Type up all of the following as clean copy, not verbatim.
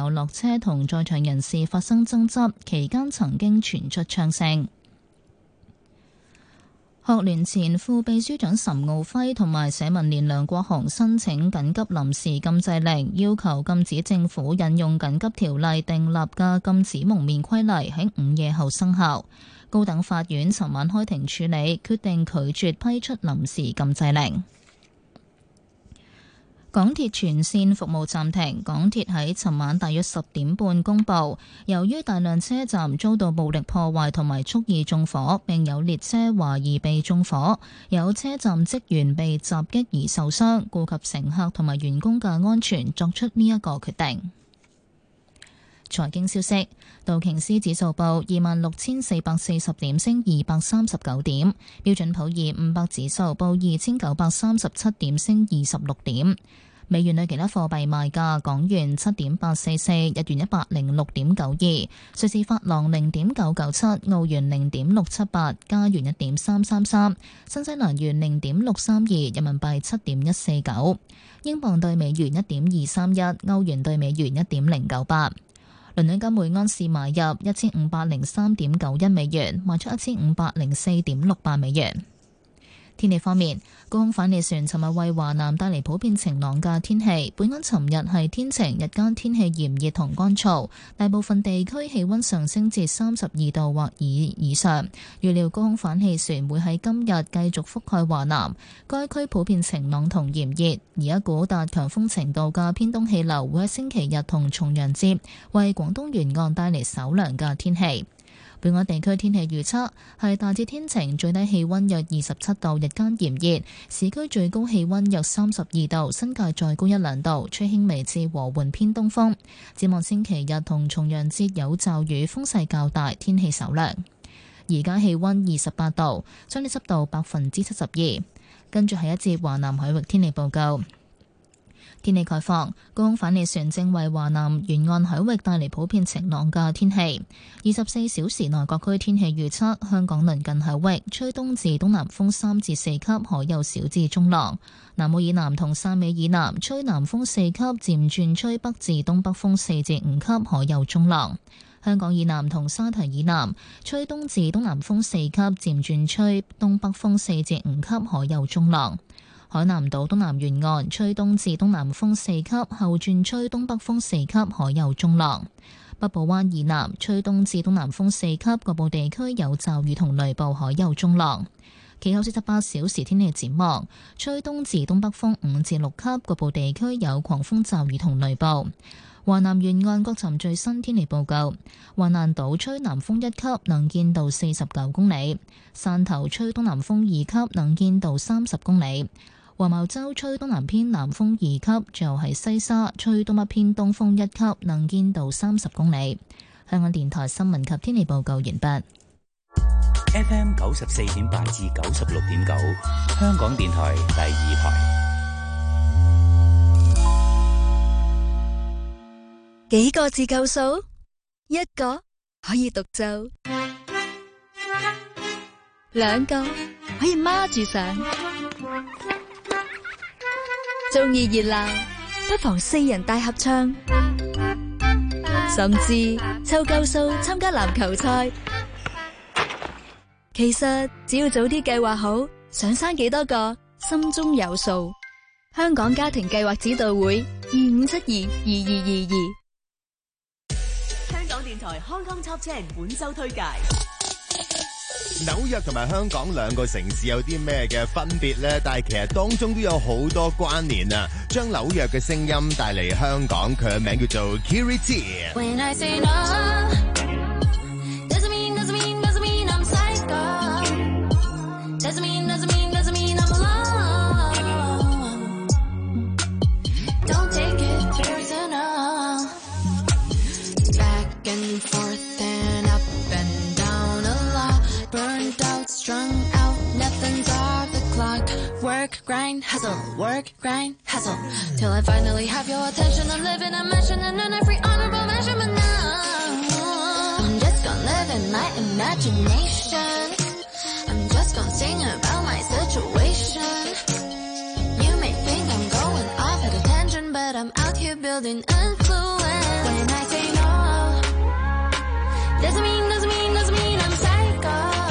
後落車同在場人士發生爭執，期間曾經傳出槍聲。學聯前副秘書長岑敖暉同埋社民連梁國雄申請緊急臨時禁制令，要求禁止政府引用緊急條例訂立嘅禁止蒙面規例喺午夜後生效。高等法院尋晚開庭處理，決定拒絕批出臨時禁制令。港鐵全線服務暫停。港鐵喺尋晚大約10點半公佈，由於大量車站遭到暴力破壞同埋蓄意縱火，並有列車懷疑被縱火，有車站職員被襲擊而受傷，顧及乘客同埋員工嘅安全，作出呢一個決定。財經消息，道瓊斯指數報26,440點，升239點；標準普爾500指數報2,937點，升26點。美元對其他貨幣賣價：港元7.844，日元106.92，瑞士法郎0.997，澳元0.678，加元1.333，新西蘭元0.632，人民幣7.149，英鎊對美元1.231，歐元對美元1.098。倫敦金每安士買入1503.91美元，賣出1504.68美元。天氣方面，高空反氣旋尋日為華南帶嚟普遍晴朗嘅天氣。本港尋日係天晴，日間天氣炎熱同乾燥，大部分地區氣溫上升至32度或以上。預料高空反氣旋會喺今日繼續覆蓋華南，該區普遍晴朗同炎熱，而一股達強風程度嘅偏東氣流會喺星期日同重陽節為廣東沿岸帶嚟稍涼嘅天氣。本港地區天氣預測係大致天晴，最低氣溫約27度，日間炎熱，市區最高氣溫約32度，新界再高1-2度，吹輕微至和緩偏東風。展望星期日同重陽節有驟雨，風勢較大，天氣稍涼。而家氣溫28度，相對濕度72%。跟住係一節華南海域天氣報告。天氣概況，高空反氣旋正為華南沿岸海域帶嚟普遍晴朗嘅天氣。24小時內各區天氣預測：香港鄰近海域吹東至東南風3至4級，海有小至中浪；南澳以南同汕尾以南吹南風4級，漸轉吹北至東北風4至5級，海有中浪；香港以南同沙堤以南吹東至東南風4級，漸轉吹東北風4至5級，海有中浪。海南島東南沿岸吹東至東南風4級，後轉吹東北風4級，海有中浪。北部灣以南吹東至東南風4級，局部地區有驟雨同雷暴，海有中浪。其後48小時天氣展望，吹東至東北風5至6級，局部地區有狂風驟雨同雷暴。華南沿岸各站最新天氣報告：華南島吹南風1級，能見度49公里；汕頭吹東南風2級，能見度30公里；黃茅洲吹東南偏南風2級，最後係西沙吹東北偏東風1級，能見度30公里。香港電台新聞及天氣報告完畢。 FM 94.8至96.9，香港電台第2台。 幾個字夠數？一個可以獨奏，兩個可以孖住上。中意熱鬧，不妨4人大合唱，甚至湊夠數參加籃球賽。其實只要早啲計劃好，想生幾多個，心中有數。香港家庭計劃指導會25722222。 香港電台 Hong Kong Top 10本周推介。 紐約同埋香港兩個城市有啲咩嘅分別呢？但係其實當中都有好多關聯啊！將紐約嘅聲音帶嚟香港，佢嘅名叫做 Kiri T。 Work, grind, hustle, work, grind, hustle till I finally have your attention. I'm living a mansion and in every honorable measurement now. I'm just gonna live in my imagination. I'm just gonna sing about my situation. You may think I'm going off at a tangent, but I'm out here building influence. When I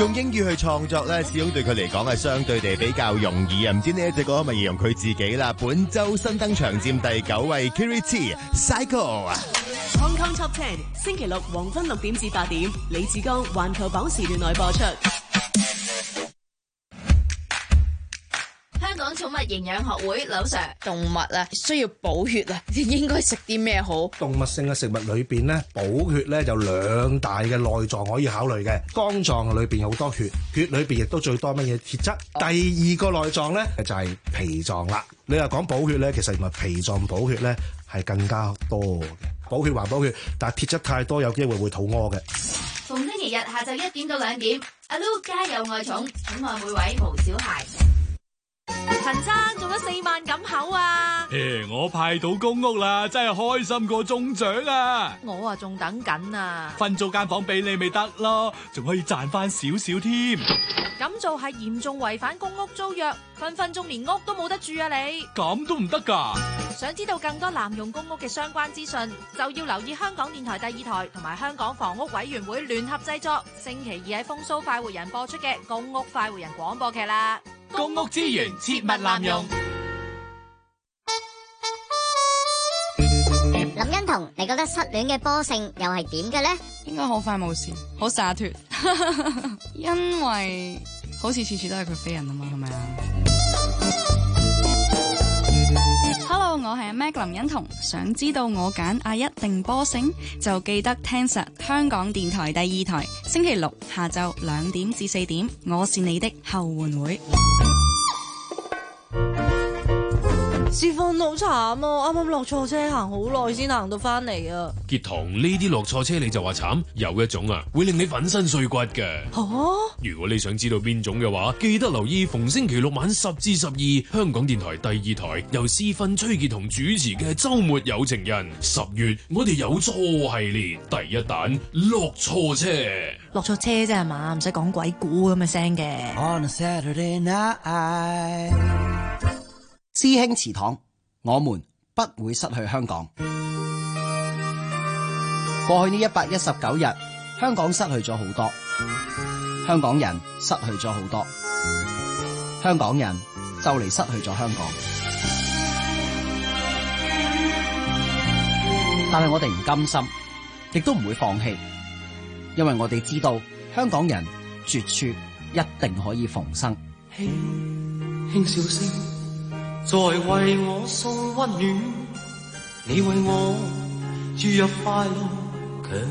用英語去創作咧，始終對佢嚟講係相對地比較容易啊！唔知呢一隻歌咪形容佢自己啦？本周新登場佔第9位 Kiri T Cycle。 Hong Kong Top 10星期六黃昏6點至8點，李志剛環球榜時段內播出。 香港寵物營養學會劉 Sir， 動物啊需要補血啊，應該食啲咩好？ 動物性嘅食物裏邊咧，補血咧有2大嘅內臟可以考慮嘅。肝臟裏邊有好多血，血裏邊亦都最多乜嘢鐵質。第2個內臟咧就係脾臟啦。你話講補血咧，其實原來脾臟補血咧係更加多嘅。補血還補血，但係鐵質太多，有機會會肚屙嘅。 逢星期日下晝1點到2點，阿 Lu 家有愛寵，寵愛每位無小孩。 陳生中咗4萬錦口啊！ 我派到公屋啦，真係開心過中獎啊！ 我啊仲等緊啊！ 分租間房俾你咪得咯，仲可以賺翻少少添。 咁做係嚴重違反公屋租約，分分鐘連屋都冇得住啊！你咁都唔得噶？ 想知道更多濫用公屋嘅相關資訊，就要留意香港電台第2台同埋香港房屋委員會聯合製作，星期2喺風騷快活人播出嘅公屋快活人廣播劇啦。 公屋資源切勿濫用。 林欣彤，你覺得失戀嘅波性又係點嘅呢？ 應該好快冇事，好灑脫，因為好似次次都係佢飛人啊嘛，係咪啊 ？Hello， 我係阿 Meg 林欣彤，想知道我揀阿一定波性，就記得聽實香港電台第2台，星期6下晝2點至4點，我是你的後援會。 師傅好慘啊！啱啱落錯車，行好耐先行到翻嚟啊！ 傑堂，呢啲落錯車你就話慘，有一種啊會令你粉身碎骨嘅。如果你想知道邊種嘅話，記得留意逢星期6晚10至12，香港電台第2台由師訓崔傑同主持嘅週末有情人。10月我哋有錯系列第1彈落錯車。 落錯車啫係嘛，唔使講鬼故咁嘅聲嘅。 On a Saturday night，知興祠堂，我們不會失去香港。過去呢119日，香港失去咗好多，香港人失去咗好多，香港人就嚟失去咗香港。但係我哋唔甘心，亦都唔會放棄，因為我哋知道香港人絕處一定可以逢生。 輕輕笑聲在為我送溫暖，你為我注入快樂強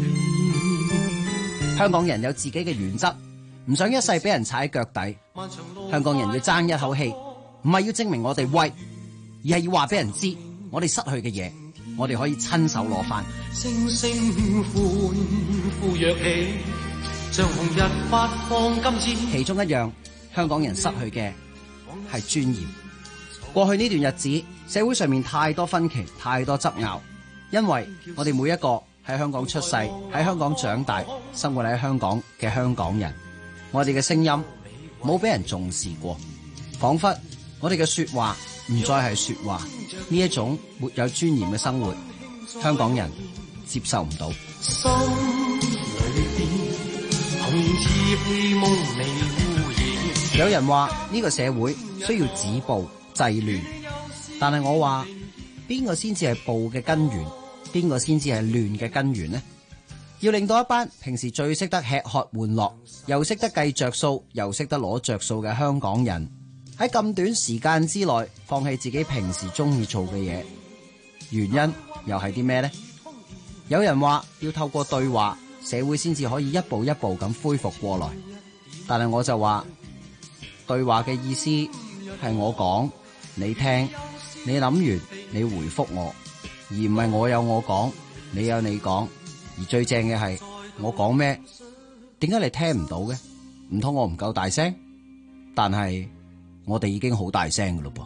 烈。 香港人有自己嘅原則，唔想一世俾人踩喺腳底。香港人要爭一口氣，唔係要證明我哋威，而係要話俾人知，我哋失去嘅嘢，我哋可以親手攞翻。 聲聲歡呼躍起，像紅日發放金箭。 其中一樣，香港人失去嘅係尊嚴。過去呢段日子，社會上面太多分歧，太多爭拗，因為我哋每一個喺香港出世，喺香港長大，生活喺香港嘅香港人，我哋嘅聲音冇俾人重視過，彷彿我哋嘅說話唔再係說話，呢一種沒有尊嚴嘅生活，香港人接受唔到。 心裏邊紅似希望未污染。 有人話呢個社會需要止暴制亂，但係我話邊個先至係暴嘅根源，邊個先至係亂嘅根源呢？要令到一班平時最識得吃喝玩樂，又識得計着數，又識得攞着數嘅香港人，喺咁短時間之內放棄自己平時中意做嘅嘢，原因又係啲咩呢？有人話要透過對話，社會先至可以一步一步咁恢復過來，但係我就話對話嘅意思係我講，你聽，你諗完你回覆我，而唔係我有我講，你有你講。而最正嘅係我講咩，點解你聽唔到嘅？唔通我唔夠大聲？但係我哋已經好大聲㗎咯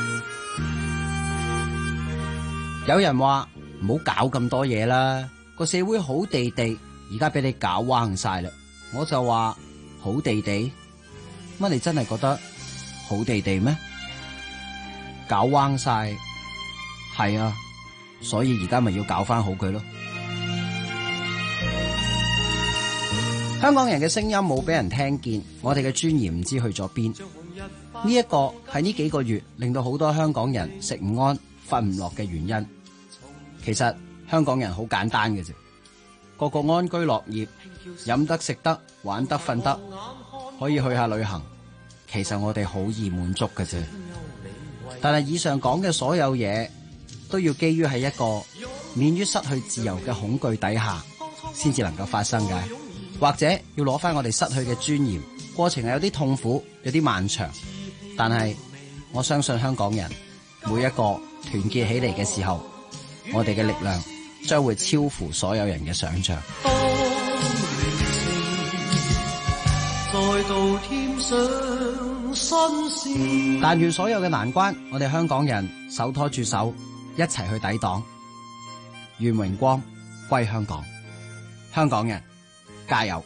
噃。有人話唔好搞咁多嘢啦，個社會好地地，而家俾你搞彎晒啦。我就話好地地，乜你真係覺得好地地咩？搞彎晒，係啊，所以而家咪要搞翻好佢咯。 香港人嘅聲音冇俾人聽見，我哋嘅尊嚴唔知去咗邊。呢一個係呢幾個月令到好多香港人食唔安、瞓唔落嘅原因。其實香港人好簡單嘅啫，個個安居樂業，飲得食得玩得瞓得，可以去下旅行。其實我哋好易滿足嘅啫。但係以上講嘅所有嘢，都要基於喺一個免於失去自由嘅恐懼底下，先至能夠發生嘅。或者要攞翻我哋失去嘅尊嚴，過程係有啲痛苦，有啲漫長。但係我相信香港人每一個團結起嚟嘅時候，我哋嘅力量將會超乎所有人嘅想象。但願所有嘅難關，我哋香港人手拖住手，一齊去抵擋。願榮光歸香港，香港人加油！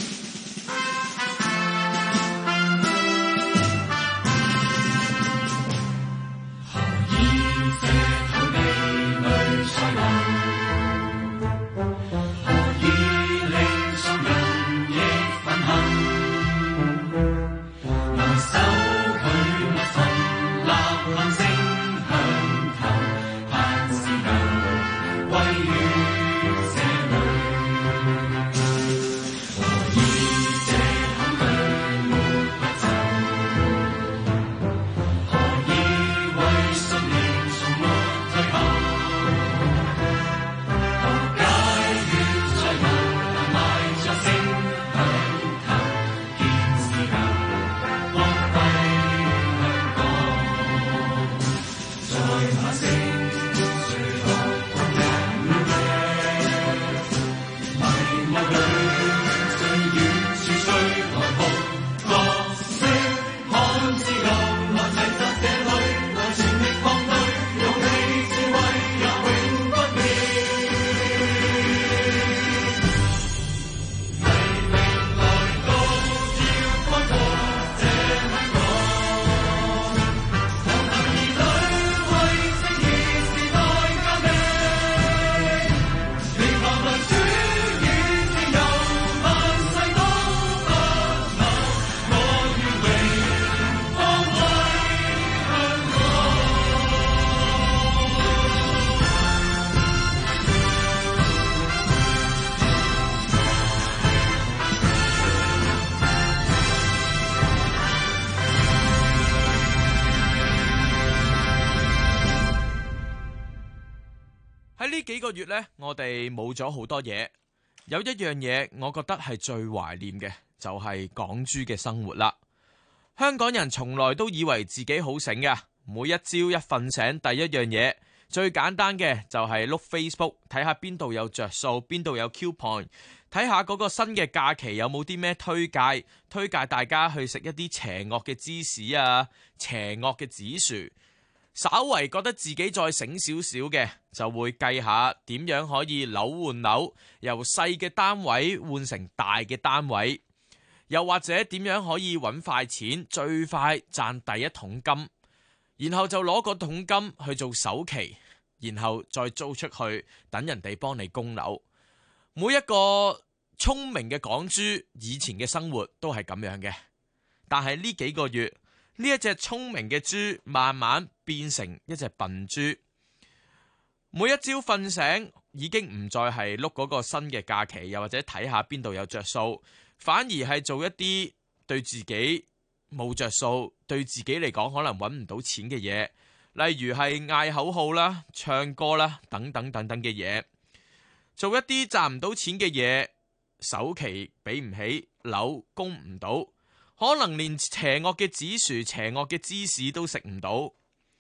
呢幾個月呢，我哋冇咗好多嘢，有一樣嘢我覺得係最懷念嘅，就係港豬嘅生活啦。香港人從來都以為自己好醒嘅，每一朝一瞓醒，第一樣嘢最簡單嘅就係碌 Facebook 睇下邊度有着數，邊度有 coupon， 睇下嗰個新嘅假期有冇啲咩推介大家去食一啲邪惡嘅芝士啊，邪惡嘅紫薯。稍為覺得自己再醒少少嘅，就會計下點樣可以樓換樓，由細嘅單位換成大嘅單位，又或者點樣可以揾快錢，最快賺第一桶金，然後就攞個桶金去做首期，然後再租出去，等人哋幫你供樓。每一個聰明嘅港豬以前嘅生活都係咁樣嘅，但係呢幾個月，呢一隻聰明嘅豬慢慢變成一隻笨豬，每一朝瞓醒已經唔再係碌嗰個新嘅假期，又或者睇下邊度有着數，反而係做一啲對自己冇着數，對自己嚟講可能揾唔到錢嘅嘢，例如係嗌口號啦、唱歌啦等等等等嘅嘢，做一啲賺唔到錢嘅嘢，首期俾唔起，樓供唔到，可能連邪惡嘅紫薯、邪惡嘅芝士都食唔到。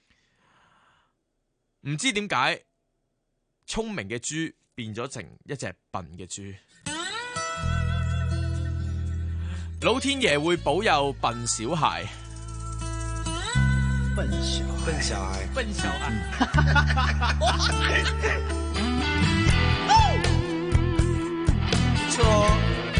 唔知點解聰明嘅豬變咗成一隻笨嘅豬。老天爺會保佑笨小孩。 笨小孩， 笨小孩。 不錯。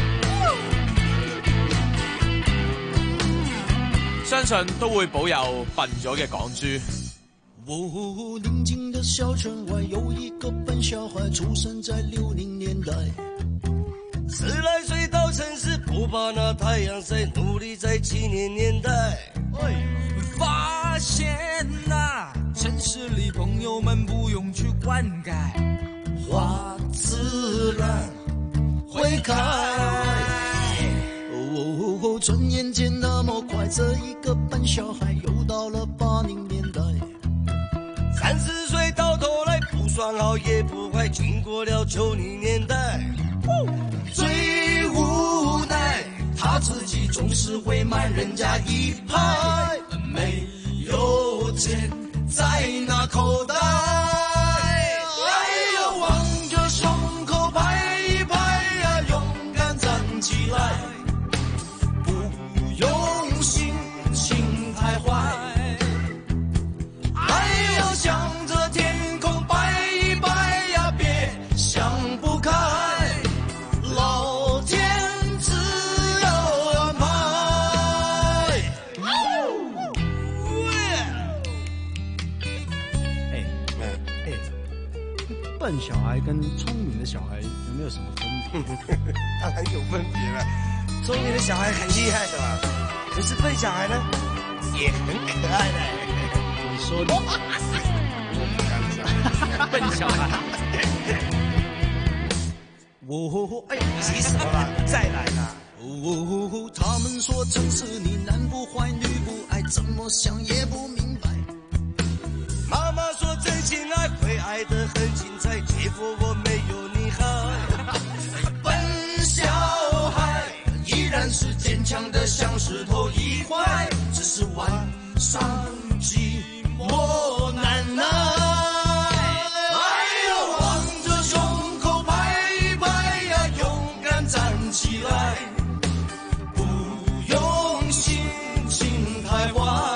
相信都會保佑笨咗嘅港豬。 寧靜的小村外有一個笨小孩，出生在60年代，10來歲到城市不怕那太陽曬，努力在70年代。 發現啊，城市裡朋友們不用去灌溉， 花自然會開。 哦，轉眼間那麼快，這一個笨小孩又到了80年代。 30歲到頭來不算好也不壞，經過了90年代。 最無奈，他自己總是會慢人家一拍，沒有錢在那口袋。哎呀，望着胸口拍一拍呀，勇敢站起來，不用心太壞。哎呀，向着天空擺一擺呀，別想不開。 笨小孩跟聰明的小孩有沒有什麼分別？ 當然有分別了。聰明的小孩很厲害的嘛，可是笨小孩呢，也很可愛的。 你說的， 我不敢講。 笨小孩。 哎，急死了吧？再來啦！ 他們說城市裡男不壞女不愛，怎麼想也不明白。 媽媽說真心愛會愛得很精彩，結果我沒有你好。 笨小孩依然是堅強的像石頭一塊，只是晚上寂寞難耐。哎呦，望着胸口拍一拍呀，勇敢站起來，不用心情太壞。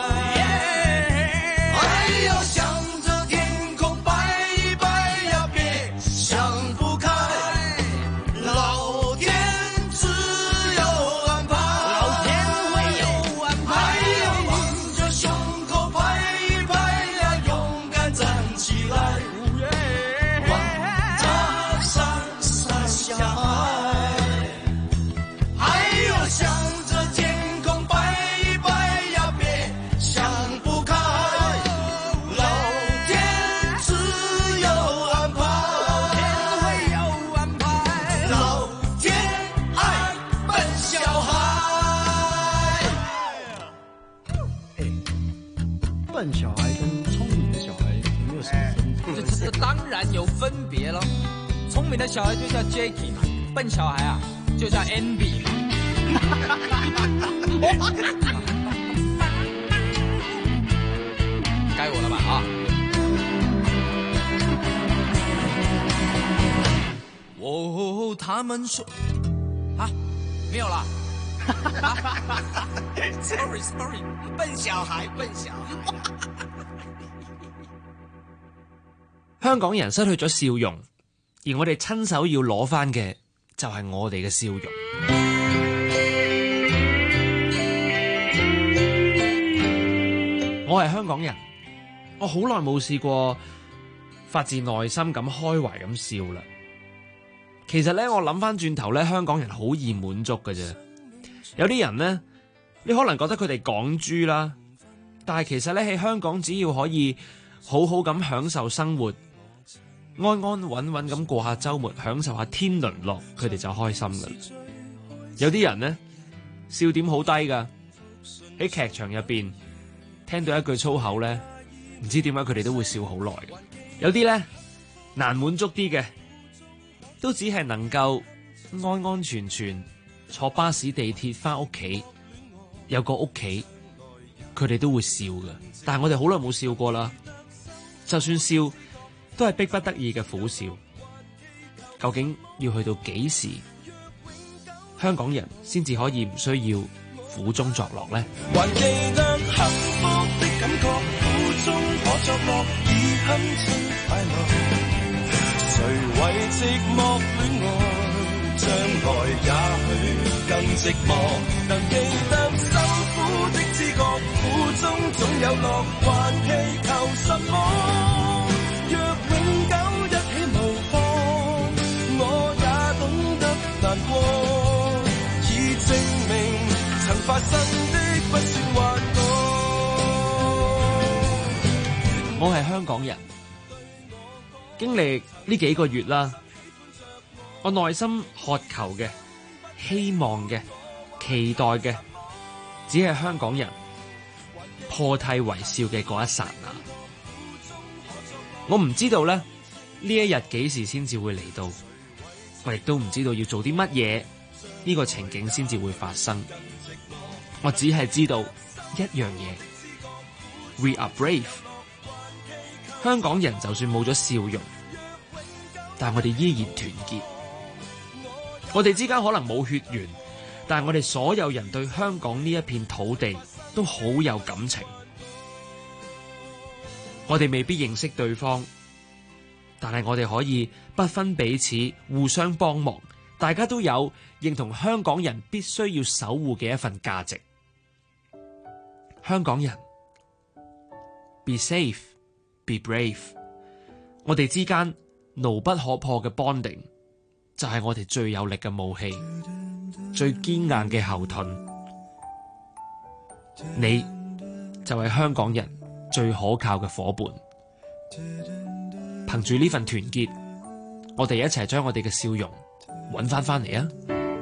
笨小孩跟聰明的小孩有沒有什麼分別？ 這當然有分別咯。聰明的小孩就叫 Jacky 嘛，笨小孩啊就叫 Andy 嘛。該我了吧啊！哦，他們說啊，沒有啦。sorry， 笨小孩。 香港人失去咗笑容，而我哋親手要攞翻嘅就係我哋嘅笑容。我係香港人，我好耐冇試過發自內心咁開懷咁笑啦。其實咧，我諗翻轉頭咧，香港人好易滿足嘅啫。有啲人呢，你可能覺得佢哋港豬啦，但係其實咧喺香港，只要可以好好咁享受生活，安安穩穩咁過下週末，享受下天倫樂，佢哋就開心噶啦。有啲人呢，笑點好低噶，喺劇場入邊聽到一句粗口咧，唔知點解佢哋都會笑好耐嘅。有啲咧難滿足啲嘅，都只係能夠安安全全坐巴士地鐵翻屋企，有個屋企，佢哋都會笑嘅。但係我哋好耐冇笑過啦，就算笑都係逼不得已嘅苦笑。究竟要去到幾時，香港人先至可以唔需要苦中作樂呢？ 還記得幸福的感覺，苦中可作樂，已很清快樂。誰為寂寞戀愛，將來也許更寂寞。能記得辛苦的知覺，苦中總有樂，還祈求什麼？若永久一起無妨，我也懂得難過。已寂發生的不算幻覺。 我係香港人，經歷呢幾個月啦，我內心渴求嘅、希望嘅、期待嘅，只係香港人破涕為笑嘅嗰一剎那。我唔知道咧，呢一日幾時先至會嚟到，我亦都唔知道要做啲乜嘢，呢個情景先至會發生。我只係知道一樣嘢 ，We are brave。香港人就算冇咗笑容，但我哋依然團結。我哋之間可能冇血緣，但係我哋所有人對香港呢一片土地都好有感情。我哋未必認識對方，但係我哋可以不分彼此，互相幫忙。大家都有認同香港人必須要守護嘅一份價值。香港人 ，be safe, be brave。我哋之間牢不可破嘅 bonding，就係我哋最有力嘅武器，最堅硬嘅後盾。你就係香港人最可靠嘅夥伴。憑住呢份團結，我哋一齊將我哋嘅笑容揾返嚟啊！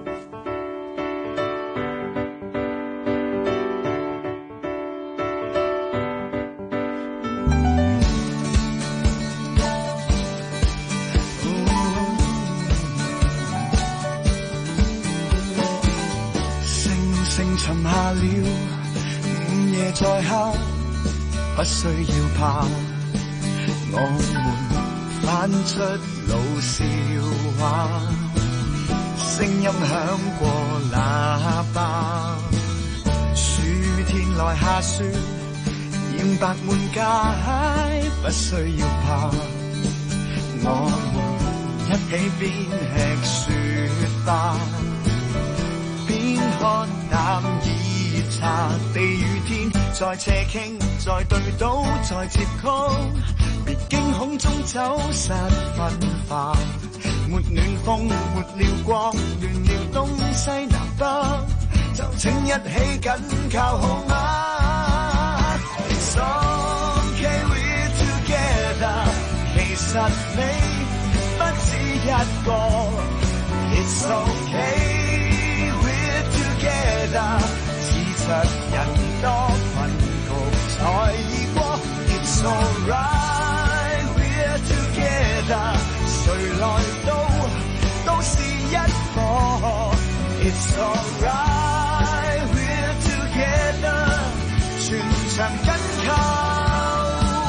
星星沉下了，午夜再黑，不需要怕，我們翻出老笑話，聲音響過喇叭，暑天來下雪，染白滿街，不需要怕，我們一起邊吃雪吧，邊看淡熱茶，地與天在斜傾，在對倒，在接曲，別驚恐中走失分化，沒暖風，沒了光，亂了東西南北，就請一起緊靠好嗎 ？It's okay we're together， 其實你不止一個 ，It's okay we're together， 似着人多困局才易過 ，It's alright we're together， 誰來都是一個 ，It's alright we're together， 全場緊扣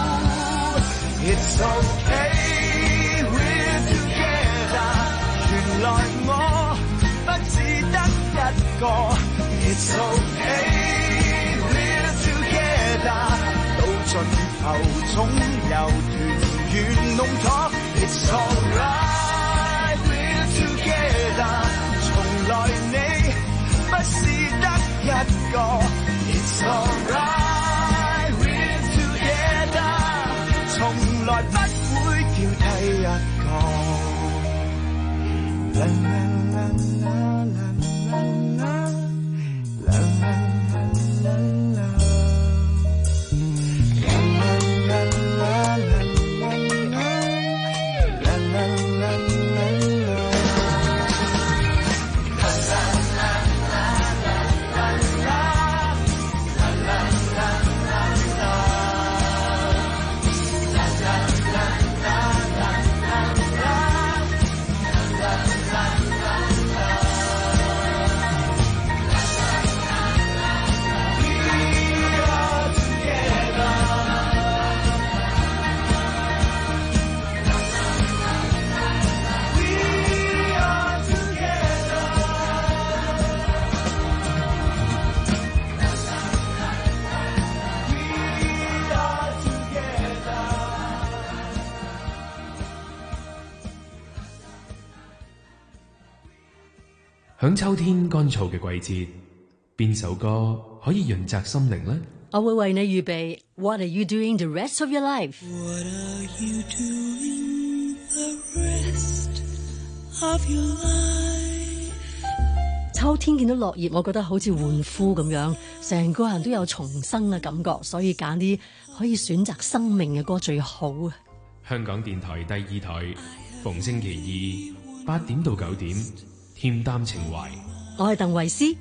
，It's okay we're together， 原來我不只得一個 ，It's okay we're together， 到盡頭總有團圓弄妥 ，It's alright we're together， 從來你不是得一個 ，It's alright we're together， 從來不會掉低一個。啦啦啦啦啦啦啦啦啦啦。 響秋天乾燥嘅季節，邊首歌可以潤澤心靈呢？ 我會為你預備 What are you doing the rest of your life？ What are you doing the rest of your life？ 秋天見到落葉，我覺得好似換膚咁樣，成個人都有重生嘅感覺，所以揀啲可以選擇生命嘅歌最好啊！ 香港電台第二台，逢星期二8點到9點，恬淡情懷。 我係鄧慧思。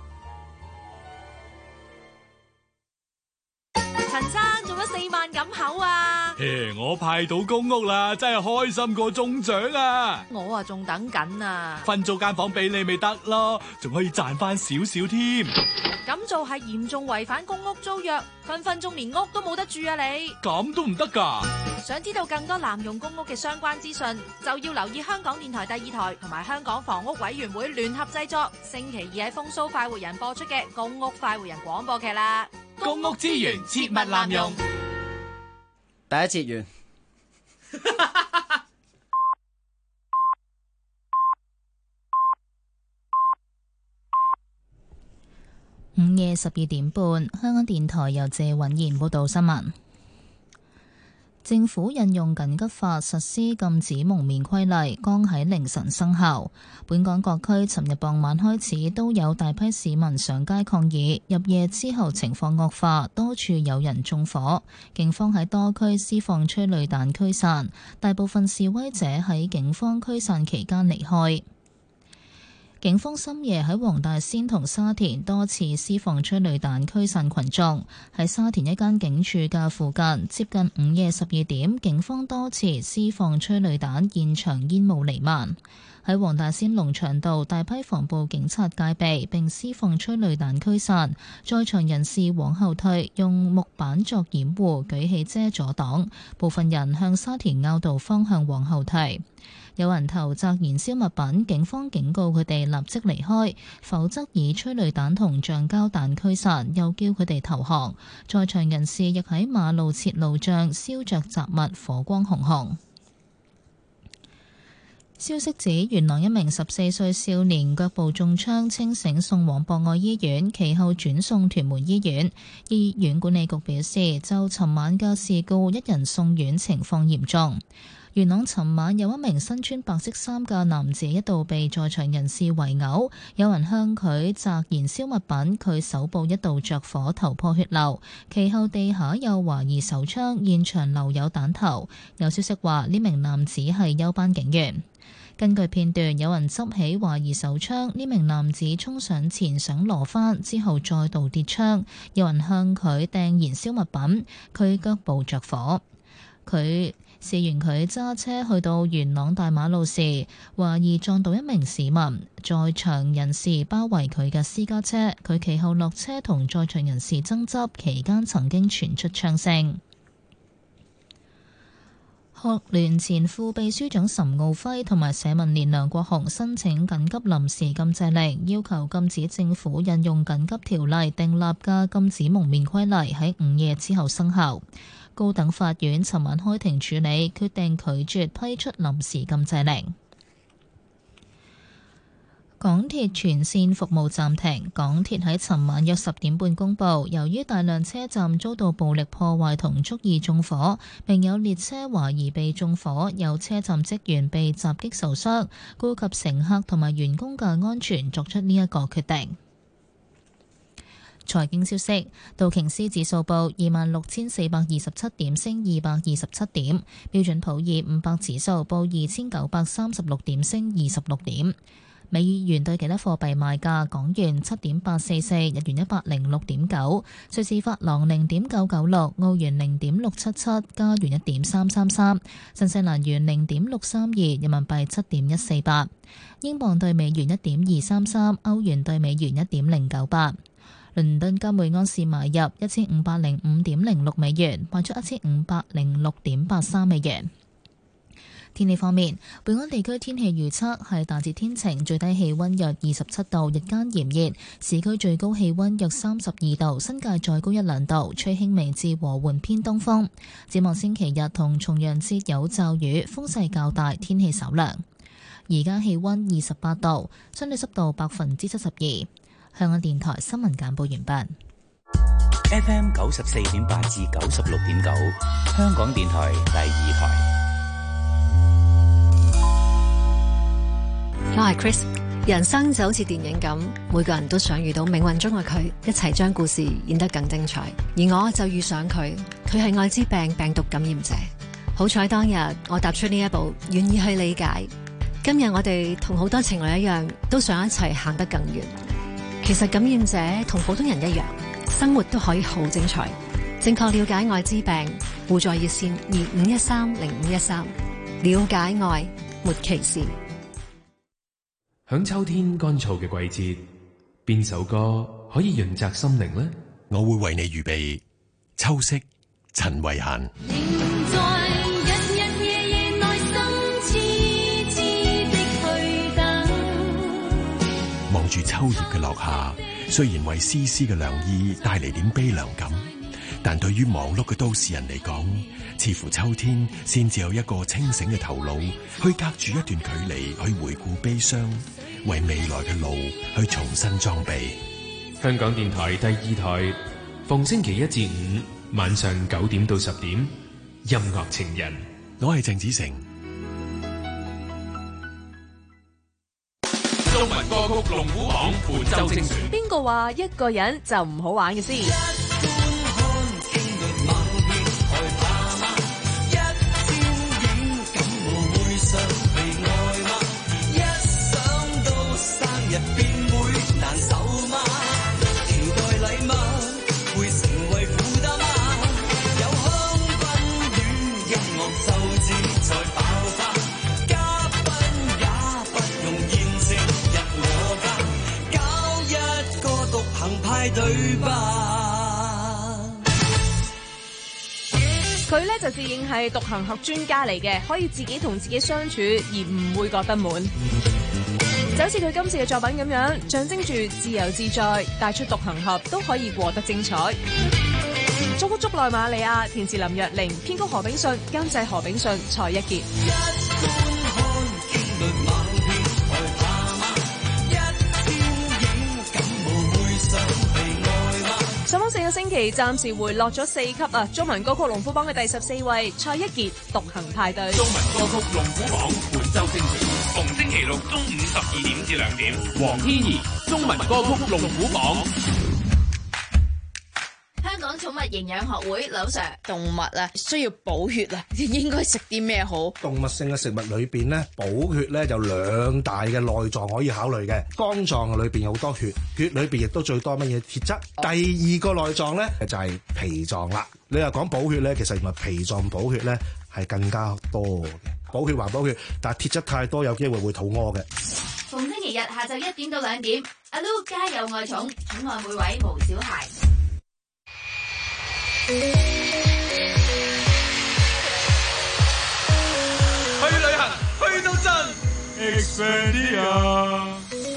陳生做咗4萬咁口啊！ 我派到公屋啦，真係開心過中獎啊！ 我啊仲等緊啊！ 分租間房俾你咪得咯，仲可以賺翻少少添。 咁做係嚴重違反公屋租約，分鐘連屋都冇得住啊！你咁都唔得㗎？ 想知道更多濫用公屋嘅相關資訊，就要留意香港電台第二台同埋香港房屋委員會聯合製作，星期二喺風騷快活人播出嘅公屋快活人廣播劇啦。 公屋資源切勿濫用。 第一節完。 午夜12點半，香港電台由謝允賢報道新聞。政府引用緊急法實施禁止蒙面規例，剛喺凌晨生效。本港各區尋日傍晚開始都有大批市民上街抗議，入夜之後情況惡化，多處有人縱火。警方喺多區施放催淚彈驅散，大部分示威者喺警方驅散期間離開。警方深夜喺黃大仙同沙田多次施放催淚彈驅散群眾。喺沙田一間警署嘅附近，接近午夜12點，警方多次施放催淚彈，現場煙霧瀰漫。喺黃大仙龍翔道，大批防暴警察戒備並施放催淚彈驅散，在場人士往後退，用木板作掩護，舉起遮阻擋。部分人向沙田坳道方向往後退。有人投擲燃燒物品，警方警告佢哋立即離開，否則以催淚彈同橡膠彈驅散，又叫佢哋投降。在場人士亦喺馬路設路障，燒着雜物，火光熊熊。消息指，元朗一名14歲少年腳部中槍，清醒送往博愛醫院，其後轉送屯門醫院。醫院管理局表示，就尋晚嘅事故，一人送院，情況嚴重。元朗尋晚有一名身穿白色衫嘅男子一度被在場人士圍毆，有人向佢擲燃燒物品，佢手部一度着火，頭破血流。其後地下有懷疑手槍，現場留有彈頭。有消息話呢名男子係休班警員。根據片段，有人執起懷疑手槍，呢名男子衝上前想攞返，之後再度跌槍。有人向佢掟燃燒物品，佢腳部着火。事緣佢揸車去到元朗大馬路時，懷疑撞到一名市民，在場人士包圍佢嘅私家車，佢其後落車同在場人士爭執，期間曾經傳出槍聲。學聯前副秘書長岑敖暉同埋社民連梁國雄申請緊急臨時禁制令，要求禁止政府引用緊急條例訂立嘅禁止蒙面規例喺午夜之後生效。高等法院尋晚開庭處理，決定拒絕批出臨時禁制令。港鐵全線服務暫停。港鐵喺尋晚約10點半公佈，由於大量車站遭到暴力破壞同蓄意縱火，並有列車懷疑被縱火，有車站職員被襲擊受傷，顧及乘客同埋員工嘅安全，作出呢一個決定。財經消息，道瓊斯指數報26,427點，升227點；標準普爾500指數報2,936點，升26點。美元對其他貨幣賣價：港元7.844，日元106.9，瑞士法郎0.996，澳元0.677，加元1.333，新西蘭元0.632，人民幣7.148，英鎊對美元1.233，歐元對美元1.098。倫敦金每安士買入1505.06美元，賣出1506.83美元。天氣方面，本港地區天氣預測係大致天晴，最低氣溫約27度，日間炎熱，市區最高氣溫約32度，新界再高1-2度，吹輕微至和緩偏東風。展望星期日同重陽節有驟雨，風勢較大，天氣稍涼。而家氣溫28度，相對濕度72%。香港電台新聞簡報完畢。 FM 94.8至96.9，香港電台第二台。 我係 Chris， 人生就好似電影咁，每個人都想遇到命運中嘅佢，一齊將故事演得更精彩。而我就遇上佢，佢係愛滋病病毒感染者。好彩當日我踏出呢一步，願意去理解。今日我哋同好多情侶一樣，都想一齊行得更遠。其實感染者同普通人一樣，生活都可以好精彩。正確了解愛滋病，互助熱線25130513，了解愛，沒歧視。 響秋天乾燥嘅季節，邊首歌可以潤澤心靈呢？ 我會為你預備秋色，陳慧嫻。 在日日夜夜內心痴痴的去等， 望住秋葉嘅落下，雖然為絲絲嘅涼意帶嚟點悲涼感，但對於忙碌嘅都市人嚟講，似乎秋天先至有一個清醒嘅頭腦，去隔住一段距離去回顧悲傷，為未來嘅路去重新裝備。 香港電台第2台，逢星期1至5晚上9點到10點，音樂情人， 我係鄭子誠。 中文歌曲龍虎榜本周精選。 邊個話一個人就唔好玩嘅先？佢咧就自認係獨行俠專家嚟嘅，可以自己同自己相處而唔會覺得悶。就好似佢今次嘅作品咁樣，象徵住自由自在，帶出獨行俠都可以過得精彩。作曲竹內瑪利亞，填詞林若寧，編曲何炳信，監製何炳信、蔡一傑。上榜4個星期，暫時回落咗4級啊！中文歌曲龍虎榜嘅第14位，蔡一傑《獨行派對》。 中文歌曲龍虎榜本周精選，逢星期六中午12點至2點。黃天怡，中文歌曲龍虎榜。 香港寵物營養學會劉 Sir， 動物啊需要補血啊，應該食啲咩好？ 動物性嘅食物裏邊咧，補血咧有2大嘅內臟可以考慮嘅。肝臟裏邊有好多血，血裏邊亦都最多乜嘢鐵質。第2個內臟咧就係脾臟啦。你話講補血咧，其實原來脾臟補血咧係更加多嘅。補血還補血，但係鐵質太多，有機會會肚屙嘅。 逢星期日下晝1點到2點，阿 Lu 家有愛寵，寵愛每位無小孩。 去旅行去到盡 Expedia。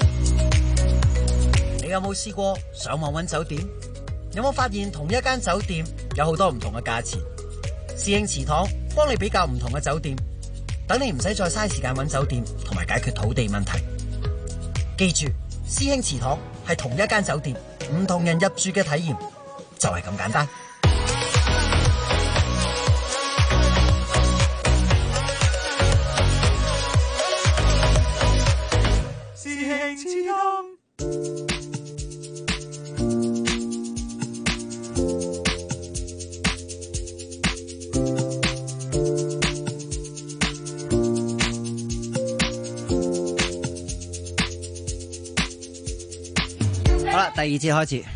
你有冇試過上網揾酒店？有冇發現同一間酒店有好多唔同嘅價錢？師兄祠堂幫你比較唔同嘅酒店，等你唔使再嘥時間揾酒店同埋解決土地問題。記住，師兄祠堂係同一間酒店，唔同人入住嘅體驗就係咁簡單。好啦，第2節開始。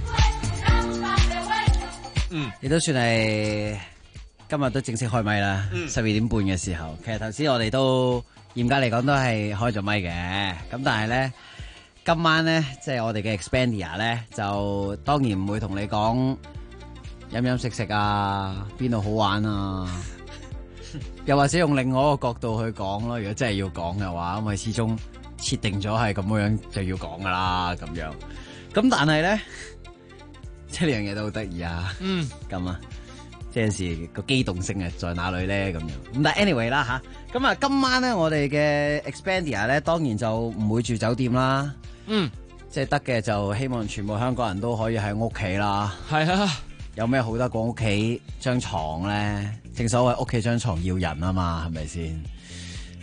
亦都算係今日都正式開咪啦。12點半嘅時候，其實頭先我哋都嚴格嚟講都係開咗咪嘅。咁但係咧，今晚咧即係我哋嘅 Expedia 咧，就當然唔會同你講飲飲食食啊，邊度好玩啊，又或者用另外一個角度去講咯。如果真係要講嘅話，咁我始終設定咗係咁樣就要講噶啦，咁樣。咁但係咧，即係呢樣嘢都好得意啊。咁啊，即係有時個機動性在哪裏咧？咁樣。咁但係 anyway 啦吓，咁啊今晚咧我哋嘅 Expedia 咧，當然就唔會住酒店啦。即係得嘅就希望全部香港人都可以喺屋企啦。係啊，有咩好得過屋企張床咧？正所謂屋企張床要人啊嘛，係咪先？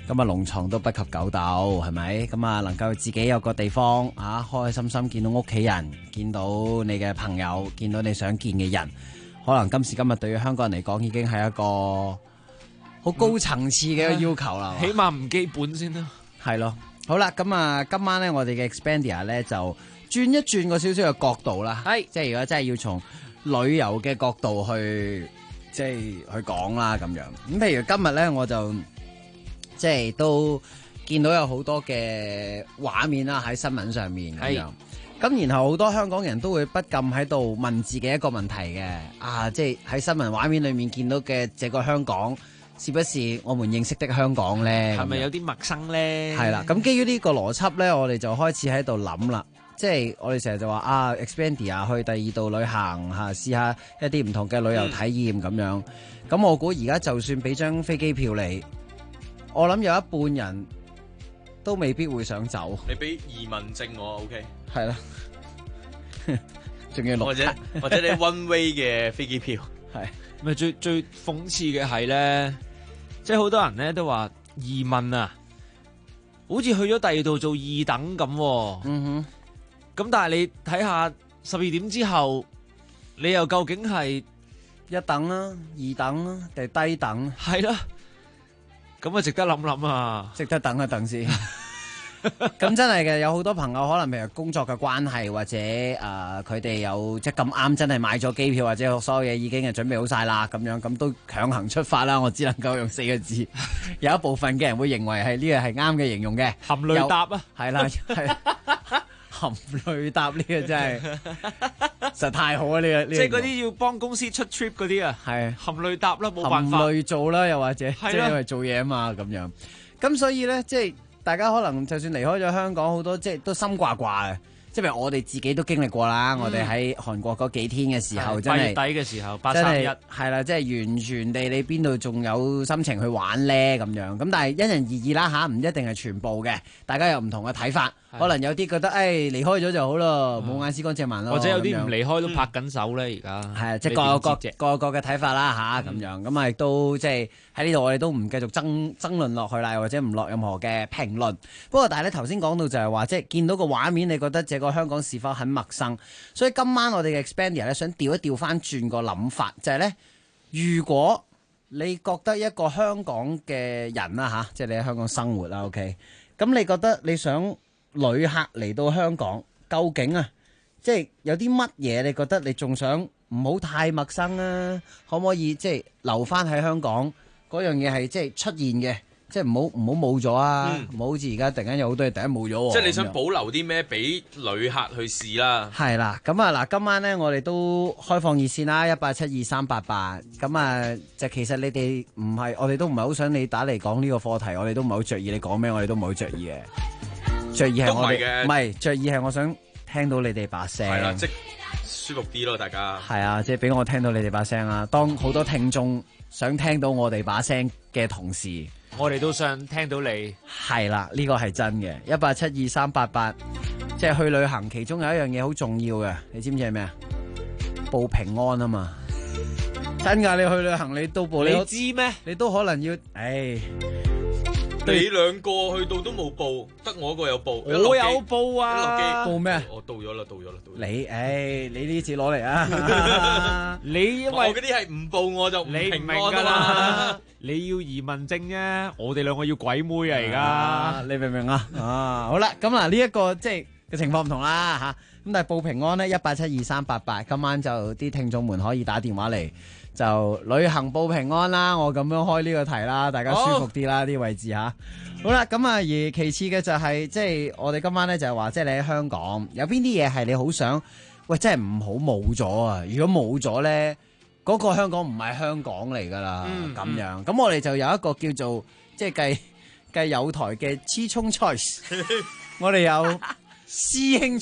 咁啊龍床都不及狗竇，係咪？咁啊能夠自己有個地方啊，開開心心見到屋企人，見到你嘅朋友，見到你想見嘅人，可能今時今日對於香港人嚟講已經係一個好高層次嘅要求啦。 起碼唔基本先啦。 係咯，好啦，咁啊今晚咧我哋嘅 Expandia 咧就轉一轉個少少嘅角度啦，係即係如果真係要從旅遊嘅角度去即係去講啦咁樣。咁譬如今日咧我就即係都見到有好多嘅畫面啦喺新聞上面咁樣，咁然後好多香港人都會不禁喺度問自己一個問題嘅，即係喺新聞畫面裏面見到嘅這個香港，是不是我們認識的香港咧？ 係咪有啲陌生咧？ 係啦，咁基於呢個邏輯咧，我哋就開始喺度諗啦。即係我哋成日就話Expandia 去第二度旅行嚇，試下一啲唔同嘅旅遊體驗咁樣。咁我估而家就算俾張飛機票你，我諗有一半人都未必會想走。 你俾移民證我 OK？ 係啦，仲要或者你 one way 嘅飛機票係。 咪最諷刺嘅係咧，即係好多人咧都話移民啊，好似去咗第二度做二等咁。 嗯哼。 咁但係你睇下12點之後，你又究竟係一等啦、二等啦，定係低等？ 係啦，咁啊值得諗諗啊， 值得等一等先。咁真係嘅，有好多朋友可能譬如工作嘅關係，或者佢哋有即係咁啱真係買咗機票，或者所有嘢已經係準備好晒啦，咁樣咁都強行出發啦。我只能夠用4個字。有一部分嘅人會認為係呢個係啱嘅形容嘅， 含淚答啊， 係啦，係。含淚答呢個真係實在太好啊！呢個即係嗰啲要幫公司出 trip 嗰啲啊， 係含淚答啦，冇辦法， 含淚做啦，又或者即係因為做嘢啊嘛咁樣。咁所以咧，即係大家可能就算離開咗香港，好多即係都心掛掛嘅。即係譬如我哋自己都經歷過啦，我哋喺韓國嗰幾天嘅時候，真係 8月底嘅時候831 係啦，即係完全地你邊度仲有心情去玩咧咁樣。咁但係因人而異啦嚇，唔一定係全部嘅，大家有唔同嘅睇法。可能有啲覺得離開咗就好咯，冇眼屎乾淨盲咯。 或者有啲唔離開都拍緊手咧，而家係啊，即係各個嘅睇法啦嚇咁樣。咁啊亦都即係喺呢度我哋都唔繼續爭論落去啦，或者唔落任何嘅評論。不過但係咧頭先講到就係話，即係見到個畫面，你覺得這個香港是否很陌生？所以今晚我哋嘅 Expandia 咧想調一調翻轉個諗法，就係咧，如果你覺得一個香港嘅人啦嚇，即係你喺香港生活啦 OK，咁你覺得你想旅客嚟到香港，究竟即係有啲乜嘢？你覺得你仲想唔好太陌生啊？可唔可以即係留翻喺香港嗰樣嘢係即係出現嘅？即係唔好冇咗啊！唔好好似而家突然間有好多嘢突然間冇咗。 即係你想保留啲咩俾旅客去試啦？ 係啦，咁啊嗱，今晚咧我哋都開放熱線啦，1872388。咁啊，就其實你哋唔係，我哋都唔係好想你打嚟講呢個課題，我哋都唔係好着意你講咩，我哋都唔係好着意嘅。着意係我哋，唔係着意係我想聽到你哋把聲， 係啦，即舒服啲咯，大家係啊，即係俾我聽到你哋把聲啊。當好多聽眾想聽到我哋把聲嘅同時， 我哋都想聽到你。 係啦，呢個係真嘅。1872388，即係去旅行，其中有一樣嘢好重要嘅，你知唔知係咩啊？報平安啊嘛，真噶！你去旅行，你都報， 你知咩？ 你都可能要， 你兩個去到都冇報，得我一個有報。 我有報啊！ 報咩？ 我到咗啦。 你呢次攞嚟啊！ 你因為我嗰啲係唔報我就唔平安噶嘛。你要移民證啫，我哋兩個要鬼妹啊！而家你明唔明啊？好啦，咁嗱呢一個即係嘅情況唔同啦吓。咁但係報平安咧，1872388，今晚就啲聽眾們可以打電話嚟。就旅行報平安啦，我咁樣開呢個題啦，大家舒服啲啦，啲位置吓。好啦，咁而其次嘅就係即係我哋今晚咧就係話，即係你喺香港有邊啲嘢係你好想，喂，真係唔好冇咗啊！如果冇咗咧，嗰個香港唔係香港嚟噶啦，咁樣。咁我哋就有一個叫做即係計有台嘅黐葱 choice， 我哋有師兄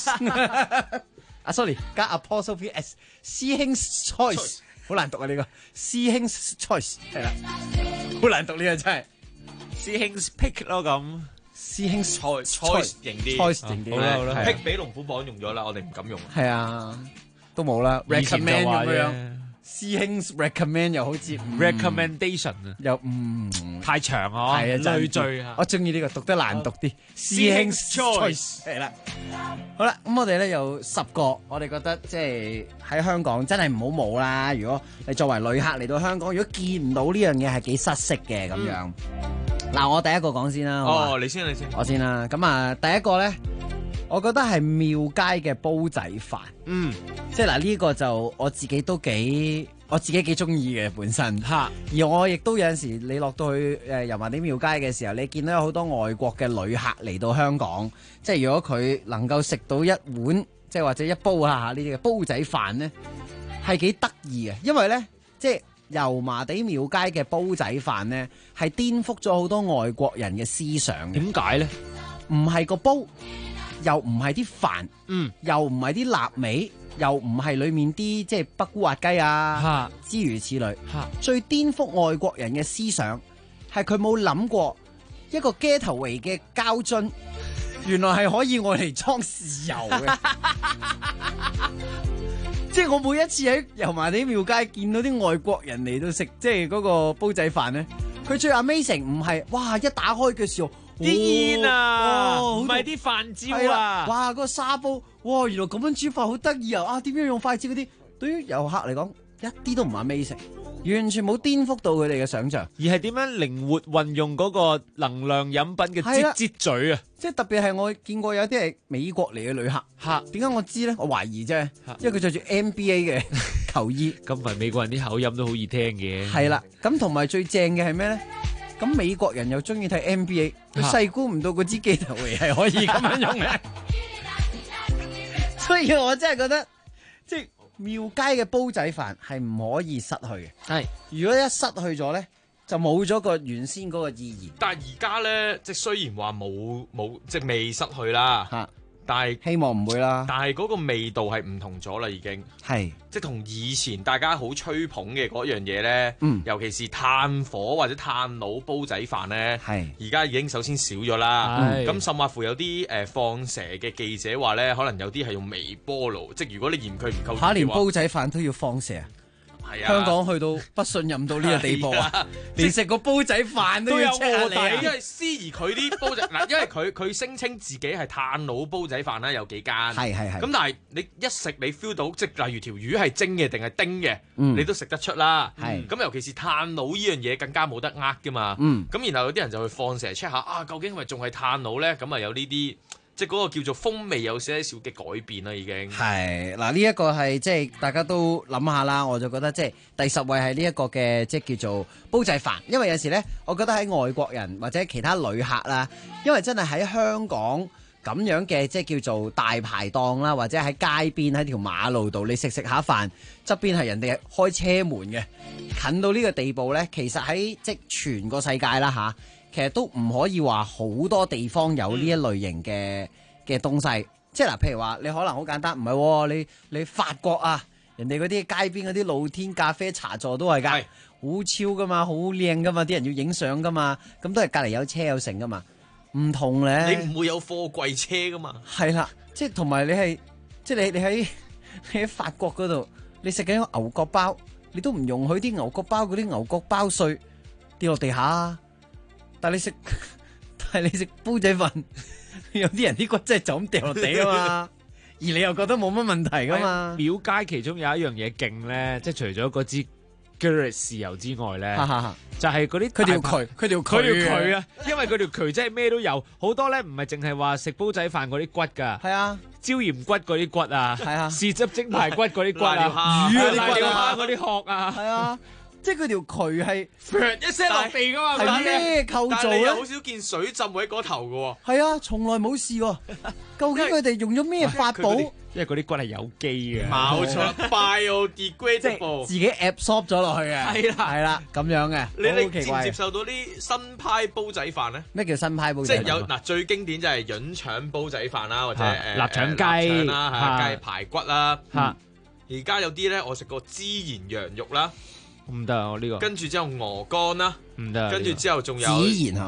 choice， sorry 加 apostle ps 師兄 choice。好難讀啊！呢個師兄 choice 係啦，好難讀呢個真係師兄 pick 咯咁， 師兄 choice 型啲 ，choice 型啲， 好啦 ，pick 俾龍虎榜用咗啦，我哋唔敢用。 係啊，都冇啦 ，recommend 咁樣師兄 recommend 又好似 recommendation 啊， 又太長啊， 係啊， 累贅啊， 我中意呢個讀得難讀啲。師兄 choice 係啦，好啦，咁我哋咧有10個，我哋覺得即係喺香港真係唔好冇啦。如果你作為旅客嚟到香港，如果見唔到呢樣嘢係幾失色嘅咁樣。嗱，我第一個講先啦。 哦，你先， 我先啦。咁啊，第一個咧，我覺得係廟街嘅煲仔飯。即係嗱，呢個就我自己幾中意嘅本身。而我亦都有陣時，你落到去油麻地廟街嘅時候，你見到有好多外國嘅旅客嚟到香港，即係如果佢能夠食到一碗，即係或者一煲呢啲嘅煲仔飯咧，係幾得意嘅，因為咧，即係油麻地廟街嘅煲仔飯咧，係顛覆咗好多外國人嘅思想嘅。 點解咧？ 唔係個煲，又唔係啲飯，又唔係啲臘味，又唔係裏面啲即係北菇滑雞啊，諸如此類。最顛覆外國人嘅思想係佢冇諗過一個 getaway 嘅膠樽，原來係可以我嚟裝豉油嘅。即係我每一次喺油麻地廟街見到啲外國人嚟到食即係嗰個煲仔飯咧，佢最 amazing 唔係哇一打開嘅時候啲煙啊，唔係啲飯焦啊， 哇嗰個沙煲，哇原來咁樣煮法好得意啊！啊點樣用筷子嗰啲，對於遊客嚟講一啲都唔 amazing，完全冇顛覆到佢哋嘅想像， 而係點樣靈活運用嗰個能量飲品嘅擠嘴啊！ 即係特別係我見過有啲係美國嚟嘅旅客，點解我知咧？我懷疑啫，因為佢着住 NBA 嘅球衣。 咁唔係美國人啲口音都好易聽嘅。 係啦，咁同埋最正嘅係咩咧？咁美國人又中意睇 NBA，佢細估唔到嗰支機頭嚟係可以咁樣用嘅，所以我真係覺得即係廟街嘅煲仔飯係唔可以失去嘅。 係， 如果一失去咗咧，就冇咗個原先嗰個意義。 但係而家咧，即係雖然話冇即係未失去啦，但係希望唔會啦。 但係嗰個味道係唔同咗啦，已經係即係同以前大家好吹捧嘅嗰樣嘢咧，尤其是炭火或者炭爐煲仔飯咧，而家已經首先少咗啦。咁甚或乎有啲放蛇嘅記者話咧，可能有啲係用微波爐，即係如果你嫌佢唔夠熱嘅話， 連煲仔飯都要放蛇。香港去到不信任到呢個地步啊！連食個煲仔飯都要 check 下你， 因為思怡佢啲煲仔嗱，因為佢聲稱自己係炭爐煲仔飯啦，有幾間係。咁但係你一食你 feel 到，即係例如條魚係蒸嘅定係叮嘅，你都食得出啦。咁尤其是炭爐呢樣嘢更加冇得呃噶嘛。咁然後有啲人就去放蛇 check 下啊，究竟係咪仲係炭爐咧？咁啊有呢啲。即係嗰個叫做風味有些少嘅改變啦，已經係嗱呢一個係即係大家都諗下啦，我就覺得即係第10位係呢一個嘅即係叫做煲仔飯，因為有時咧，我覺得喺外國人或者其他旅客啦，因為真係喺香港咁樣嘅即係叫做大排檔啦，或者喺街邊喺條馬路度你食下飯，側邊係人哋開車門嘅，近到呢個地步咧，其實喺即係全個世界啦嚇。其實都唔可以話好多地方有呢一類型嘅東西，即係嗱，譬如話你可能好簡單，唔係喎，你法國啊，人哋嗰啲街邊嗰啲露天咖啡茶座都係㗎，好超噶嘛，好靚噶嘛，啲人要影相噶嘛，咁都係隔離有車有成噶嘛，唔同咧， 你唔會有貨櫃車噶嘛， 係啦，即係同埋你係即係你喺法國嗰度，你食緊個牛角包，你都唔容許啲牛角包嗰啲牛角包碎跌落地下。但係你食煲仔飯，有啲人啲骨真係就咁掉落地啊嘛，而你又覺得冇乜問題噶嘛？ 廟街其中有一樣嘢勁咧，即係除咗嗰支 Gary 豉油之外咧，就係嗰啲佢條渠啊，因為佢條渠真係咩都有，好多咧唔係淨係話食煲仔飯嗰啲骨噶， 係啊， 椒鹽骨嗰啲骨啊，係啊，豉汁蒸排骨嗰啲骨啊， 魚嗰啲骨啊，嗰啲殼啊， 係啊。即係佢條渠係一聲落地噶嘛， 係咩構造咧？ 但係好少見水浸喺嗰頭噶。 係啊，從來冇試過。究竟佢哋用咗咩法寶？ 因為嗰啲骨係有機嘅。 冇錯 ，biodegradable， 自己 absorb 咗落去嘅。係啦，咁樣嘅。 你接唔接受到啲新派煲仔飯咧？ 咩叫新派煲仔飯？ 即係有嗱，最經典就係潤腸煲仔飯啦，或者臘腸雞啦，雞排骨啦。而家有啲咧，我食過孜然羊肉啦。 唔得啊！我呢個跟住之後鵝肝啦， 唔得。 跟住之後仲有孜然係嘛？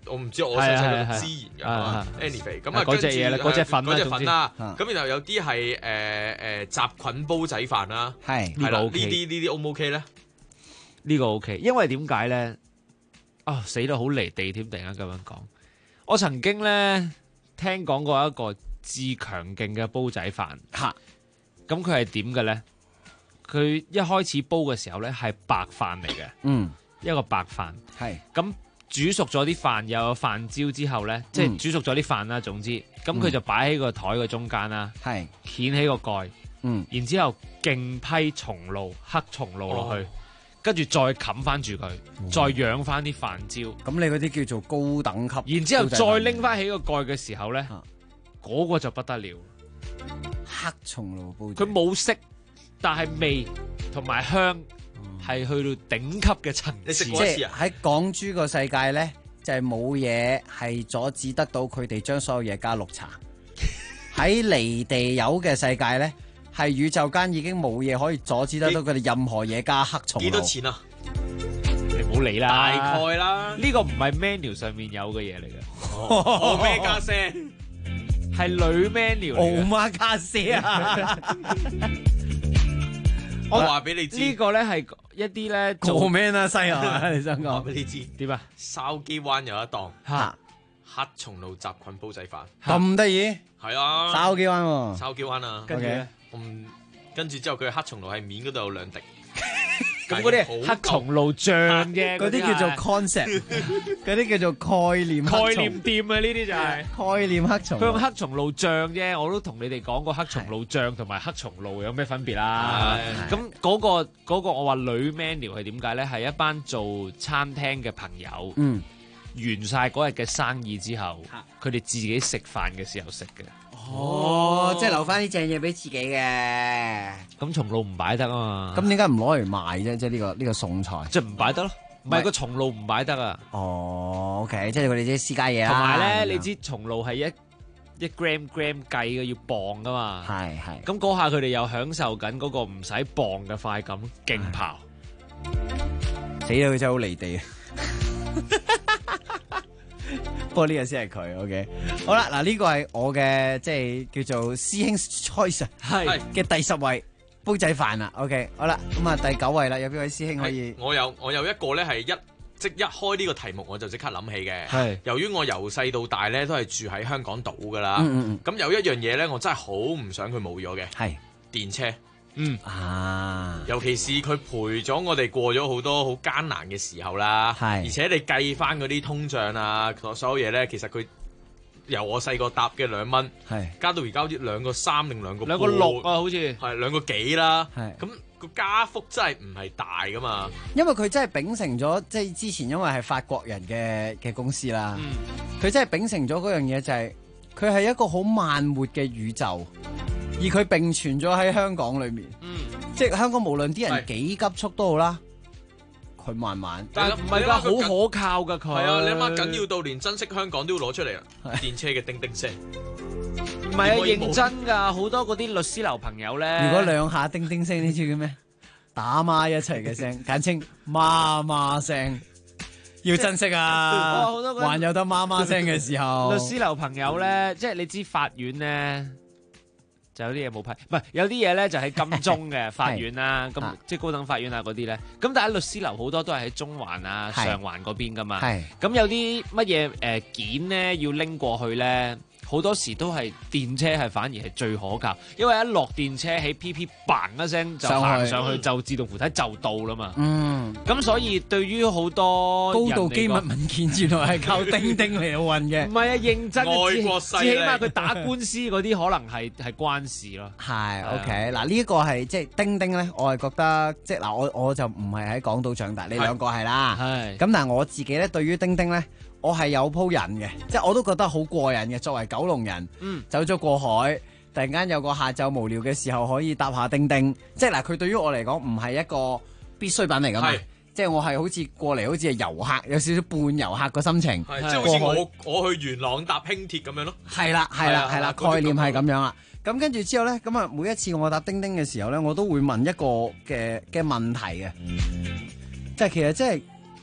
我唔知我細細個讀資源㗎 anyway 咁啊嗰隻嘢啦，嗰隻粉啦， 嗰隻粉啦， 總咁然後有啲係雜菌煲仔飯啦， 係啦，呢 OK 啲 O 唔 OK 咧？ 呢個 OK，因為點解咧？死得好離地添，突然間咁樣講。我曾經咧聽講過一個至強勁嘅煲仔飯，咁佢係點嘅咧？佢一開始煲嘅時候咧係白飯嚟嘅，一個白飯，咁煮熟咗啲飯，又有飯焦之後咧，即係煮熟咗啲飯啦。總之，咁佢就擺喺個台嘅中間啦，掀起個蓋，然之後勁批松露、黑松露落去。跟住再冚翻住佢，再養翻啲飯焦。 咁你嗰啲叫做高等級。 然之後再拎翻起個蓋嘅時候咧，嗰個就不得了。 黑松露煲仔， 佢冇色，但係味同埋香係去到頂級嘅層次。 你食過一次啊？喺港豬個世界咧，就係冇嘢係阻止得到佢哋將所有嘢加綠茶。喺離地有嘅世界咧。係宇宙間已經冇嘢可以阻止得到佢哋任何嘢加黑松露。 幾多錢啊？ 你唔好理啦， 大概啦。 呢個唔係 menu 上面有嘅嘢嚟嘅。 我咩加聲？ 係女 menu 嚟嘅。 媽加聲啊！ 我話俾你知， 呢個咧係一啲咧做咩啊西啊？你想講？ 話俾你知點啊？ 筲箕灣有一檔黑松露雜菌煲仔飯， 咁得意？ 係啊， 筲箕灣喎， 筲箕灣啊， 跟住咧。 跟住之後佢黑松露係面嗰度有2滴， 咁嗰啲黑松露醬啫， 嗰啲叫做 concept， 嗰啲叫做概念店啊，呢啲就係概念黑松露。 佢用黑松露醬啫，我都同你哋講過黑松露醬同埋黑松露有咩分別啦。咁嗰個我話女 menu 係點解咧？係一班做餐廳嘅朋友，完晒嗰日嘅生意之後，佢哋自己食飯嘅時候食嘅。 即係留翻啲正嘢俾自己嘅。 咁松露唔擺得啊嘛。 咁點解唔攞嚟賣啫？即係呢個餸菜， 即係唔擺得咯。唔係個松露唔擺得啊。 OK， 即係佢哋啲私家嘢啦。 同埋咧，你知松露係一 gram 計嘅，要磅噶嘛。 係。 咁嗰下佢哋又享受緊嗰個唔使磅嘅快感，勁刨。 死啦！佢真係好離地啊！不過呢個先係佢 ，OK。好啦，嗱呢個係我嘅即係叫做師兄 choice 係嘅第10位煲仔飯啦 ，OK。好啦，咁啊第9位啦，有邊位師兄可以？ 我有一個咧係一開呢個題目我就即刻諗起嘅。 係由於我由細到大咧都係住喺香港島噶啦，咁有一樣嘢咧我真係好唔想佢冇咗嘅，係電車。尤其是佢陪咗我哋過咗好多好艱難嘅時候啦，而且你計翻嗰啲通脹啊，所有嘢咧，其實佢由我細個搭嘅2蚊，加到而家好似2個3定2個 6啊，好似係2個幾啦，咁個加幅真係唔係大噶嘛。 因為佢真係秉承咗，即係之前因為係法國人嘅公司啦，佢真係秉承咗嗰樣嘢就係佢係一個好慢活嘅宇宙。而佢並存咗喺香港裏面，即係香港無論啲人幾急速都好啦，佢慢慢， 但係唔係㗎，好可靠㗎佢。 係啊，你諗下緊要到連珍惜香港都要攞出嚟啊！電車嘅叮叮聲， 唔係啊，認真㗎，好多嗰啲律師樓朋友咧， 如果2下叮叮聲呢啲叫咩？打孖一齊嘅聲，簡稱媽媽聲，要珍惜啊！還有得媽媽聲嘅時候， 律師樓朋友咧，即係你知法院咧。就有啲嘢冇批，唔係有啲嘢咧就喺金鐘嘅法院啦，咁即係高等法院啊嗰啲咧，咁但係律師樓好多都係喺中環啊、上環嗰邊噶嘛，咁有啲乜嘢件咧要拎過去咧，好多時都係電車係反而係最可靠，因為一落電車喺 PP bang 一聲就行上去就自動扶梯就到啦嘛，咁所以對於好多高度機密文件原來係靠叮叮嚟運嘅， 唔係啊，認真外國勢力， 至起碼佢打官司嗰啲可能係關事咯。 係 OK 嗱，呢一個係即係叮叮咧，我係覺得即係嗱，我就唔係喺港島長大，你兩個係啦，咁但係我自己咧對於叮叮咧。我係有鋪癮嘅，即係我都覺得好過癮嘅。作為九龍人，走咗過海，突然間有個下晝無聊嘅時候可以搭下叮叮，即係嗱，佢對於我嚟講唔係一個必需品嚟㗎嘛。即係我係好似過嚟，好似係遊客，有少少半遊客個心情。 即係好似我去元朗搭輕鐵咁樣咯。 係啦，概念係咁樣啦。咁跟住之後咧，咁啊每一次我搭叮叮嘅時候咧，我都會問一個嘅問題嘅，即係其實即係。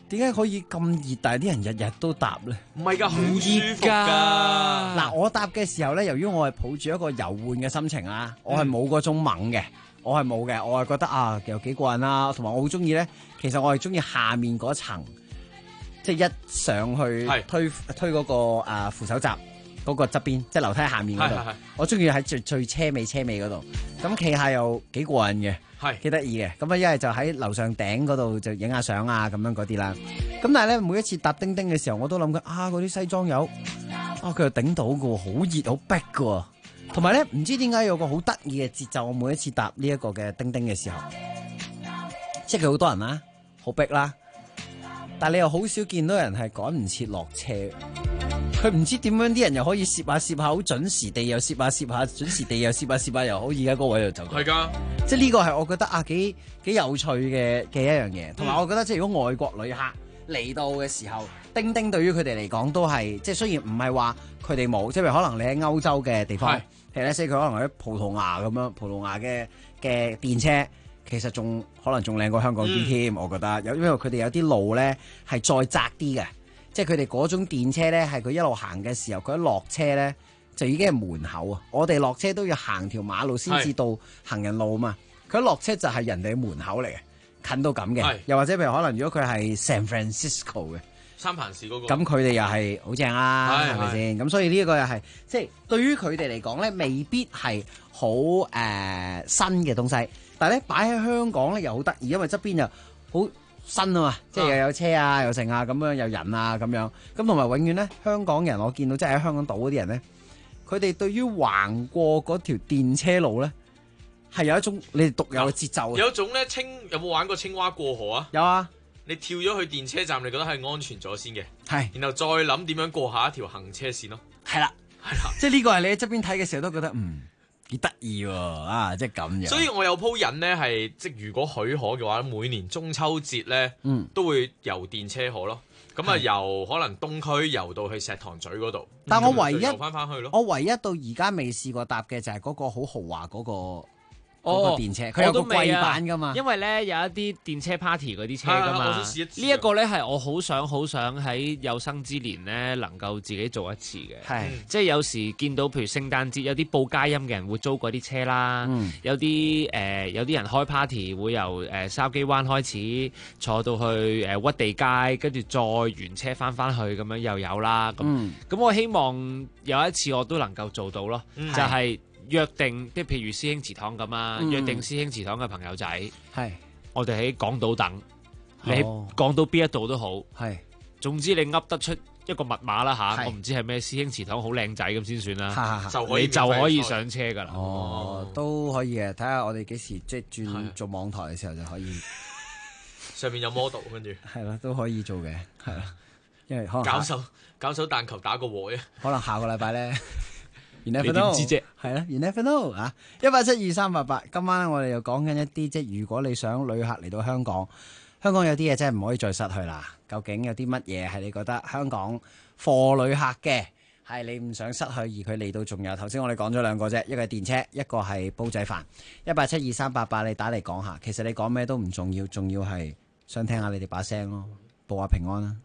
點解可以咁熱，但係啲人日日都搭咧？ 唔係㗎，好舒服㗎。 嗱，我搭嘅時候咧，由於我係抱住一個遊玩嘅心情啦，我係冇嗰種猛嘅，我係冇嘅，我係覺得啊，又幾過癮啦，同埋我好中意咧。其實我係中意下面嗰層，即係一上去推嗰個扶手閘嗰個側邊，即係樓梯下面嗰度。我中意喺最車尾嗰度，咁企下又幾過癮嘅。幾得意嘅，咁啊一係就喺樓上頂嗰度就影下相啊咁樣嗰啲啦。咁但係咧每一次搭叮叮嘅時候，我都諗緊嗰啲西裝友佢又頂到嘅，好熱好逼嘅，同埋咧唔知點解有個好得意嘅節奏。我每一次搭呢一個嘅叮叮嘅時候，即係佢好多人啦，好逼啦，但係你又好少見到人係趕唔切落車。佢唔知點樣啲人又可以攝下好準時地又攝下準時地又攝下又好，而家嗰個位度就係㗎。即係呢個係我覺得幾有趣嘅一樣嘢，同埋我覺得即係如果外國旅客嚟到嘅時候，叮叮對於佢哋嚟講都係即係雖然唔係話佢哋冇，即係可能你喺歐洲嘅地方，其實咧，佢可能喺葡萄牙咁樣，葡萄牙嘅電車其實可能仲靚過香港啲添，我覺得因為佢哋有啲路咧係再窄啲嘅。即係佢哋嗰種電車咧，係佢一路行嘅時候，佢一落車咧就已經係門口啊！我哋落車都要行條馬路先至到行人路嘛。佢一落車就係人哋嘅門口嚟嘅，近到咁嘅。又或者譬如可能如果佢係 San Francisco 嘅三藩市嗰個， 咁佢哋又係好正啦，係咪先？咁所以呢一個又係即係對於佢哋嚟講咧，未必係好新嘅東西，但係咧擺喺香港咧又好得意，因為側邊又好新啊嘛，即係又有車啊，又剩啊，咁樣有人啊，咁樣咁同埋永遠咧，香港人我見到即係喺香港島嗰啲人咧，佢哋對於橫過嗰條電車路咧，係有一種你哋獨有嘅節奏。 有一種咧有冇玩過青蛙過河啊？ 有啊！ 你跳咗去電車站，你覺得係安全咗先嘅， 係， 然後再諗點樣過下一條行車線咯。 係啦，即係呢個係你喺側邊睇嘅時候都覺得幾得意喎，即係咁樣。 所以我有鋪癮咧，係即係如果許可嘅話，每年中秋節咧，都會遊電車河咯。咁啊，由可能東區遊到去石塘咀嗰度。 但我唯一遊翻去咯。 我唯一到而家未試過搭嘅就係嗰個好豪華嗰個電車，佢有個貴版噶嘛。 因為咧有一啲電車 party 嗰啲車噶嘛。呢一個咧係我好想喺有生之年咧能夠自己做一次嘅。係，即係有時見到譬如聖誕節有啲報佳音嘅人會租嗰啲車啦，有啲人開 party 會由筲箕灣開始坐到去屈地街，跟住再原車翻去咁樣又有啦。咁我希望有一次我都能夠做到咯，就係約定，即係譬如師兄祠堂咁啊，約定師兄祠堂嘅朋友仔，係我哋喺港島等，你喺港島邊一度都好，係，總之你噏得出一個密碼啦嚇，我唔知係咩師兄祠堂好靚仔咁先算啦，你就可以上車㗎啦。 哦，都可以嘅，睇下我哋幾時即係轉做網台嘅時候就可以。 上面有 model 跟住。 係啦，都可以做嘅，係啦，因為可能搞手彈球打個和啫， 可能下個禮拜咧。 你點知啫？ 係啦 ，You never know 啊！1872388，今晚我哋又講緊一啲，即係如果你想旅客嚟到香港，香港有啲嘢真係唔可以再失去啦。究竟有啲乜嘢係你覺得香港貨旅客嘅，係你唔想失去，而佢嚟到仲有？頭先我哋講咗兩個啫，一個係電車，一個係煲仔飯。1872388，你打嚟講下，其實你講咩都唔重要，重要係想聽下你哋把聲咯，報下平安啦。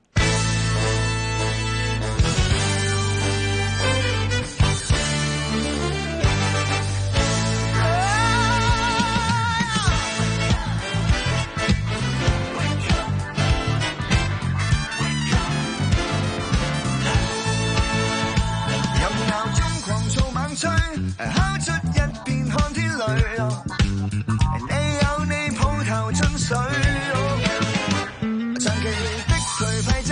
敲出一片看天雷，你有你抱頭進水，長期的頹廢。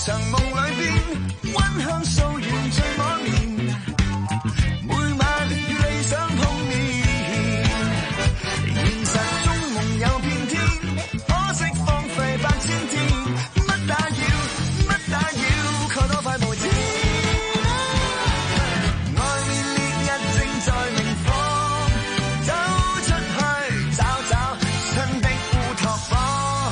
場夢裏邊，溫香素原最滿面，每晚與理想碰面，現實中夢有片天，可惜荒廢百千天，乜打擾，乜打擾，蓋多塊無天。外面烈日正在明放，走出去找找新的烏托邦。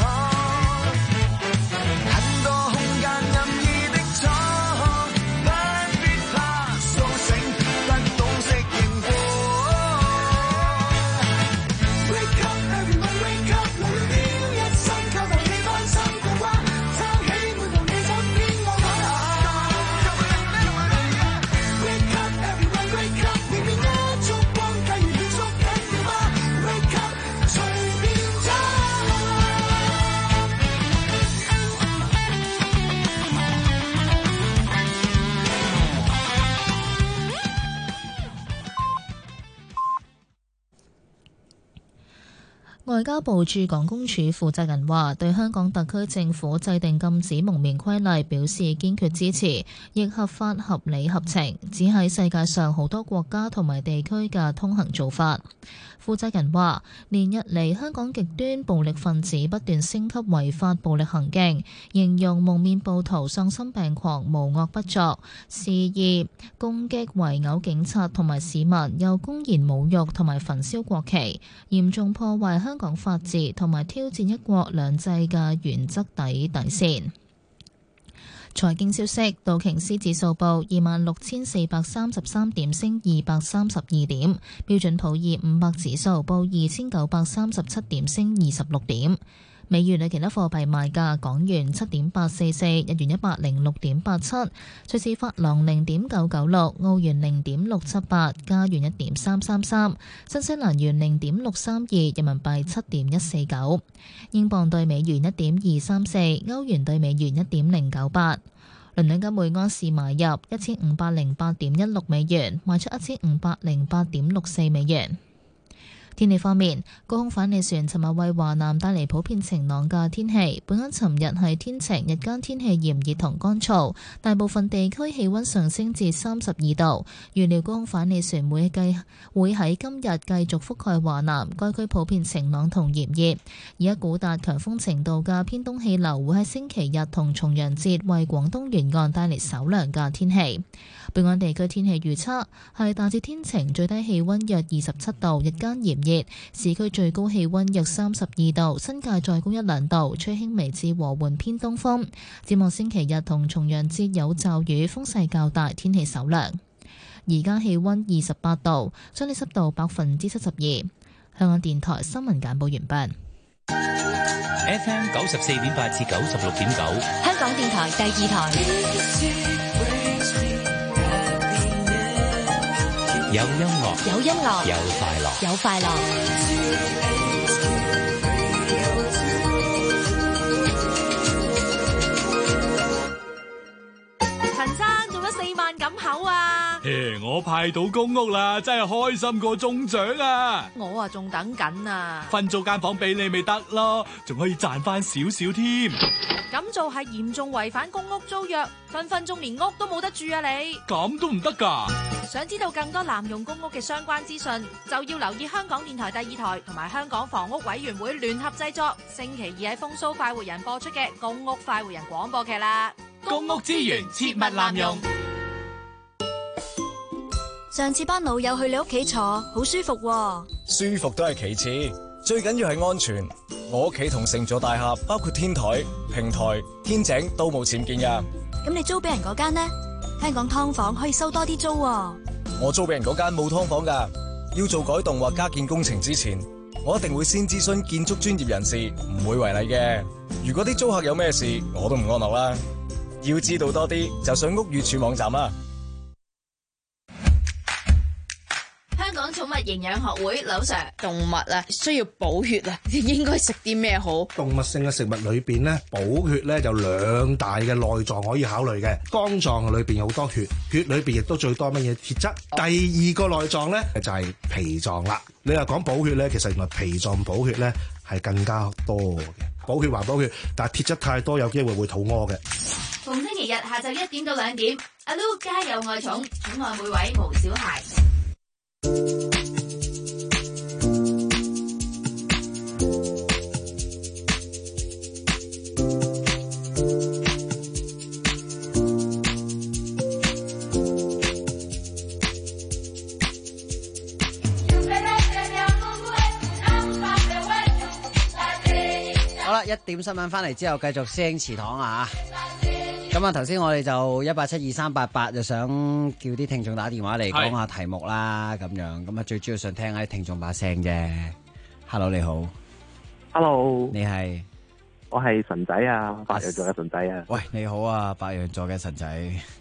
外交部駐港公署負責人話，對香港特區政府制定禁止蒙面規例表示堅決支持，亦合法合理合情，只係世界上好多國家同埋地區嘅通行做法。負責人話，連日嚟香港極端暴力分子不斷升級違法暴力行徑，形容蒙面暴徒喪心病狂、無惡不作，肆意攻擊圍毆警察同埋市民，又公然侮辱同埋焚燒國旗，嚴重破壞香港法治同埋挑戰一國兩制嘅原則底線。財經消息，道瓊斯指數報26,433點，升232點；標準普爾500指數報2,937點，升26點。美元對其他貨幣賣價：港元7.844，日元106.87，瑞士法郎0.996，澳元0.678，加元1.333，新西蘭元0.632，人民幣7.149，英鎊對美元1.234，歐元對美元1.098。倫敦金每安士買入1508.16美元，賣出1508.64美元。天氣方面，高空反氣旋尋日為華南帶嚟普遍晴朗嘅天氣。本港尋日係天晴，日間天氣炎熱同乾燥，大部分地區氣溫上升至32度。預料高空反氣旋會喺今日繼續覆蓋華南，該區普遍晴朗同炎熱。而一股達強風程度嘅偏東氣流會喺星期日同重陽節為廣東沿岸帶嚟稍涼嘅天氣。本港地區天氣預測係大致天晴，最低氣溫約27度，日間炎熱，市區最高氣溫約32度，新界再高1-2度，吹輕微至和緩偏東風。展望星期日同重陽節有驟雨，風勢較大，天氣稍涼。而家氣溫28度，相對濕度72%。香港電台新聞簡報完畢。 FM 94.8至96.9， 香港電台第2台。 有音樂， 有音樂， 有快樂， 有快樂。 陳生中咗4萬錦口啊！ 我派到公屋啦，真係開心過中獎啊！ 我啊仲等緊啊！ 分租間房俾你咪得咯，仲可以賺翻少少添。 咁做係嚴重違反公屋租約，分鐘連屋都冇得住啊！你咁都唔得㗎？ 想知道更多濫用公屋嘅相關資訊，就要留意香港電台第2台同埋香港房屋委員會聯合製作，星期2喺風騷快活人播出嘅公屋快活人廣播劇啦。 公屋資源切勿濫用。 上次班老友去你屋企坐，好舒服喎。 舒服都係其次，最緊要係安全。我屋企同成座大廈，包括天台、平台、天井都冇僭建㗎。 咁你租俾人嗰間呢？香港劏房可以收多啲租喎。 我租俾人嗰間冇劏房㗎，要做改動或加建工程之前，我一定會先諮詢建築專業人士，唔會違例嘅。如果啲租客有咩事，我都唔安樂啦。要知道多啲，就上屋宇署網站啦。 香港寵物營養學會劉 Sir， 動物啊需要補血啊，應該食啲咩好？ 動物性嘅食物裏邊咧，補血咧就2大嘅內臟可以考慮嘅。肝臟裏邊有好多血，血裏邊亦都最多乜嘢鐵質。第2個內臟咧就係脾臟啦。你話講補血咧，其實原來脾臟補血咧係更加多嘅。補血還補血，但係鐵質太多，有機會會肚屙嘅。 逢星日下晝1點到2點，阿 Lu 家有愛寵，寵愛每位無小孩。 好啦，1點新聞翻嚟之後，繼續師兄祠堂啊！咁啊，頭先我哋就1872388就想叫啲聽眾打電話嚟講下題目啦，咁樣咁啊，最主要想聽下啲聽眾把聲啫。Hello， 你好。 Hello， 你係？ 我係神仔啊，白羊座嘅神仔啊。 喂，你好啊，白羊座嘅神仔。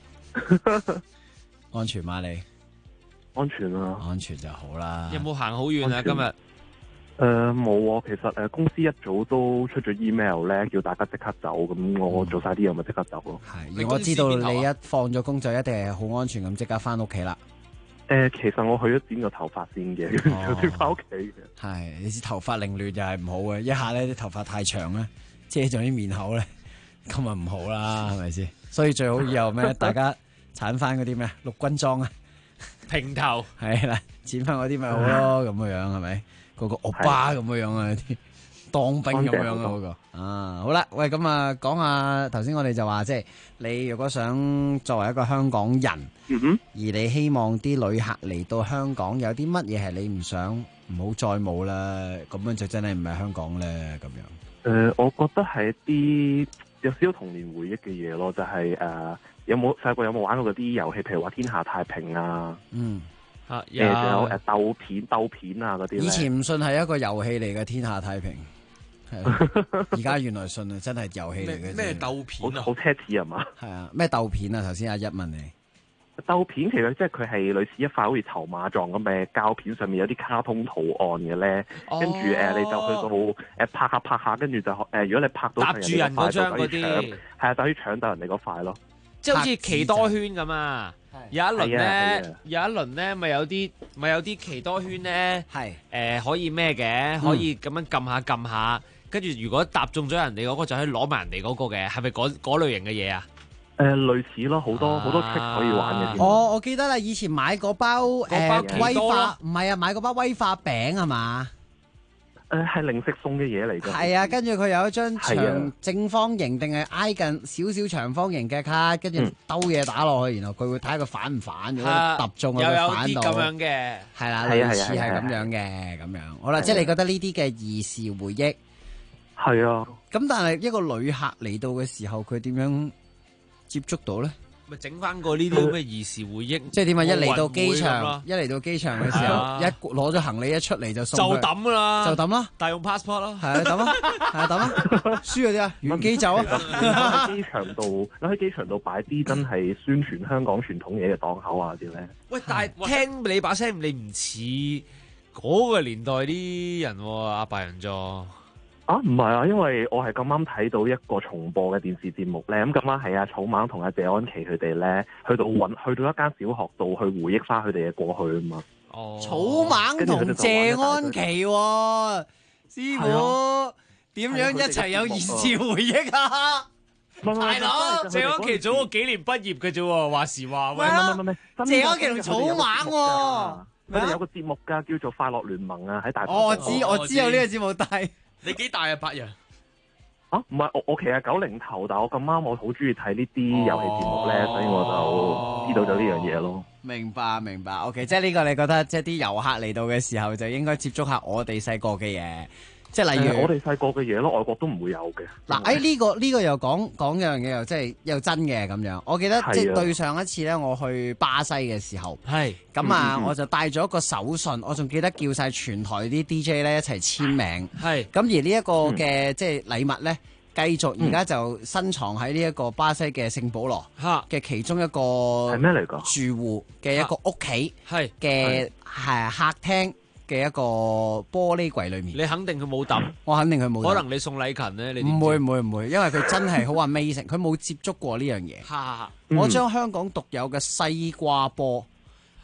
安全嗎你？ 安全啊， 安全就好啦。 有冇行好遠啊？今日？ 冇啊，其實公司一早都出咗 email 咧，叫大家即刻走，咁我做晒啲嘢咪即刻走咯。 係，而我知道你一放咗工就一定係好安全咁即刻翻屋企啦。 其實我去咗剪個頭髮先嘅，就先翻屋企嘅。 係，你知頭髮凌亂就係唔好嘅，一下咧啲頭髮太長咧，遮咗啲面口咧，咁啊唔好啦，係咪先？所以最好以後咩，大家鏟翻嗰啲咩陸軍裝啊， 平頭係啦，剪翻嗰啲咪好咯，咁嘅樣係咪？嗰個歐巴咁嘅樣啊，啲當兵咁樣啊，嗰個啊，好啦，喂，咁啊，講下頭先我哋就話，即係你如果想作為一個香港人，而你希望啲旅客嚟到香港有啲乜嘢係你唔想唔好再冇啦，咁樣就真係唔係香港咧，咁樣。 我覺得係一啲有少少童年回憶嘅嘢咯，就係有冇細個有冇玩過嗰啲遊戲，譬如話天下太平啊，仲有鬥片啊嗰啲。 以前唔信係一個遊戲嚟嘅天下太平，係而家原來信啊，真係遊戲嚟嘅。 咩鬥片啊？ 好奢侈係嘛？ 係啊，咩鬥片啊？頭先阿一問你， 鬥片其實即係佢係類似一塊好似籌碼狀咁嘅膠片，上面有啲卡通圖案嘅咧，跟住你就去到拍下，跟住就如果你拍到搭住人嗰張嗰啲， 係啊，就可以搶到人哋嗰塊咯。 即係好似奇多圈咁啊！有一輪咧，咪有啲奇多圈咧，可以咩嘅，可以咁樣撳下，跟住如果搭中咗人哋嗰個，就可以攞埋人哋嗰個嘅，係咪嗰類型嘅嘢啊？ 類似咯，好多 trick 可以玩嘅。 我記得啦，以前買嗰包威化，唔係啊，買嗰包威化餅係嘛？ 係零食送嘅嘢嚟㗎。 係啊，跟住佢有一張正方形定係挨近少少長方形嘅卡，跟住兜嘢打落去，然後佢會睇下佢反唔反，如果揼中佢反到。有啲咁樣嘅。係啦，類似係咁樣嘅咁樣。好啦，即係你覺得呢啲嘅兒時回憶。 係啊。咁但係一個旅客嚟到嘅時候，佢點樣接觸到咧？ 咪整翻個呢啲咁嘅兒時回憶， 即係點啊？一嚟到機場嘅時候，一攞咗行李一出嚟就送就抌啦， 就抌啦， 帶用 passport 啦， 係啊抌啊，係啊抌啊，輸嗰啲啊，原機走啊！ 喺機場度擺啲真係宣傳香港傳統嘢嘅檔口啊啲咧。 喂，但係聽你把聲，你唔似嗰個年代啲人喎，阿白羊座。 唔係啊，因為我係咁啱睇到一個重播嘅電視節目咧，咁啱係阿草蜢同阿謝安琪佢哋咧，去到一間小學度去回憶翻佢哋嘅過去啊嘛。 草蜢同謝安琪喎，師傅點樣一齊有兒時回憶啊？大佬， 謝安琪早我幾年畢業嘅啫喎，話時話喂， 謝安琪同草蜢喎， 佢哋有個節目㗎，叫做《快樂聯盟》啊，喺大台。 我知有呢個節目，但係。 你幾大啊，白羊？ 唔係我其實90頭，但係我咁啱我好中意睇呢啲遊戲節目咧，所以我就知道咗呢樣嘢咯。 明白。OK， 即係呢個你覺得即係啲遊客嚟到嘅時候就應該接觸下我哋細個嘅嘢，即係例如我哋細個嘅嘢咯，外國都唔會有嘅。 嗱，呢個又講一樣嘢，又即係又真嘅咁樣。我記得即係對上一次咧，我去巴西嘅時候，係咁啊，我就帶咗一個手信，我仲記得叫晒全台啲 DJ 咧一齊簽名。係咁而呢一個嘅即係禮物咧，繼續而家就深藏喺呢一個巴西嘅聖保羅嘅其中一個係咩嚟㗎？ 住戶嘅一個屋企係嘅係客廳嘅一個玻璃櫃裏面， 你肯定佢冇抌， 我肯定佢冇抌。 可能你送禮勤咧，你唔會，因為佢真係好 amazing，佢冇接觸過呢樣嘢。我將香港獨有嘅西瓜波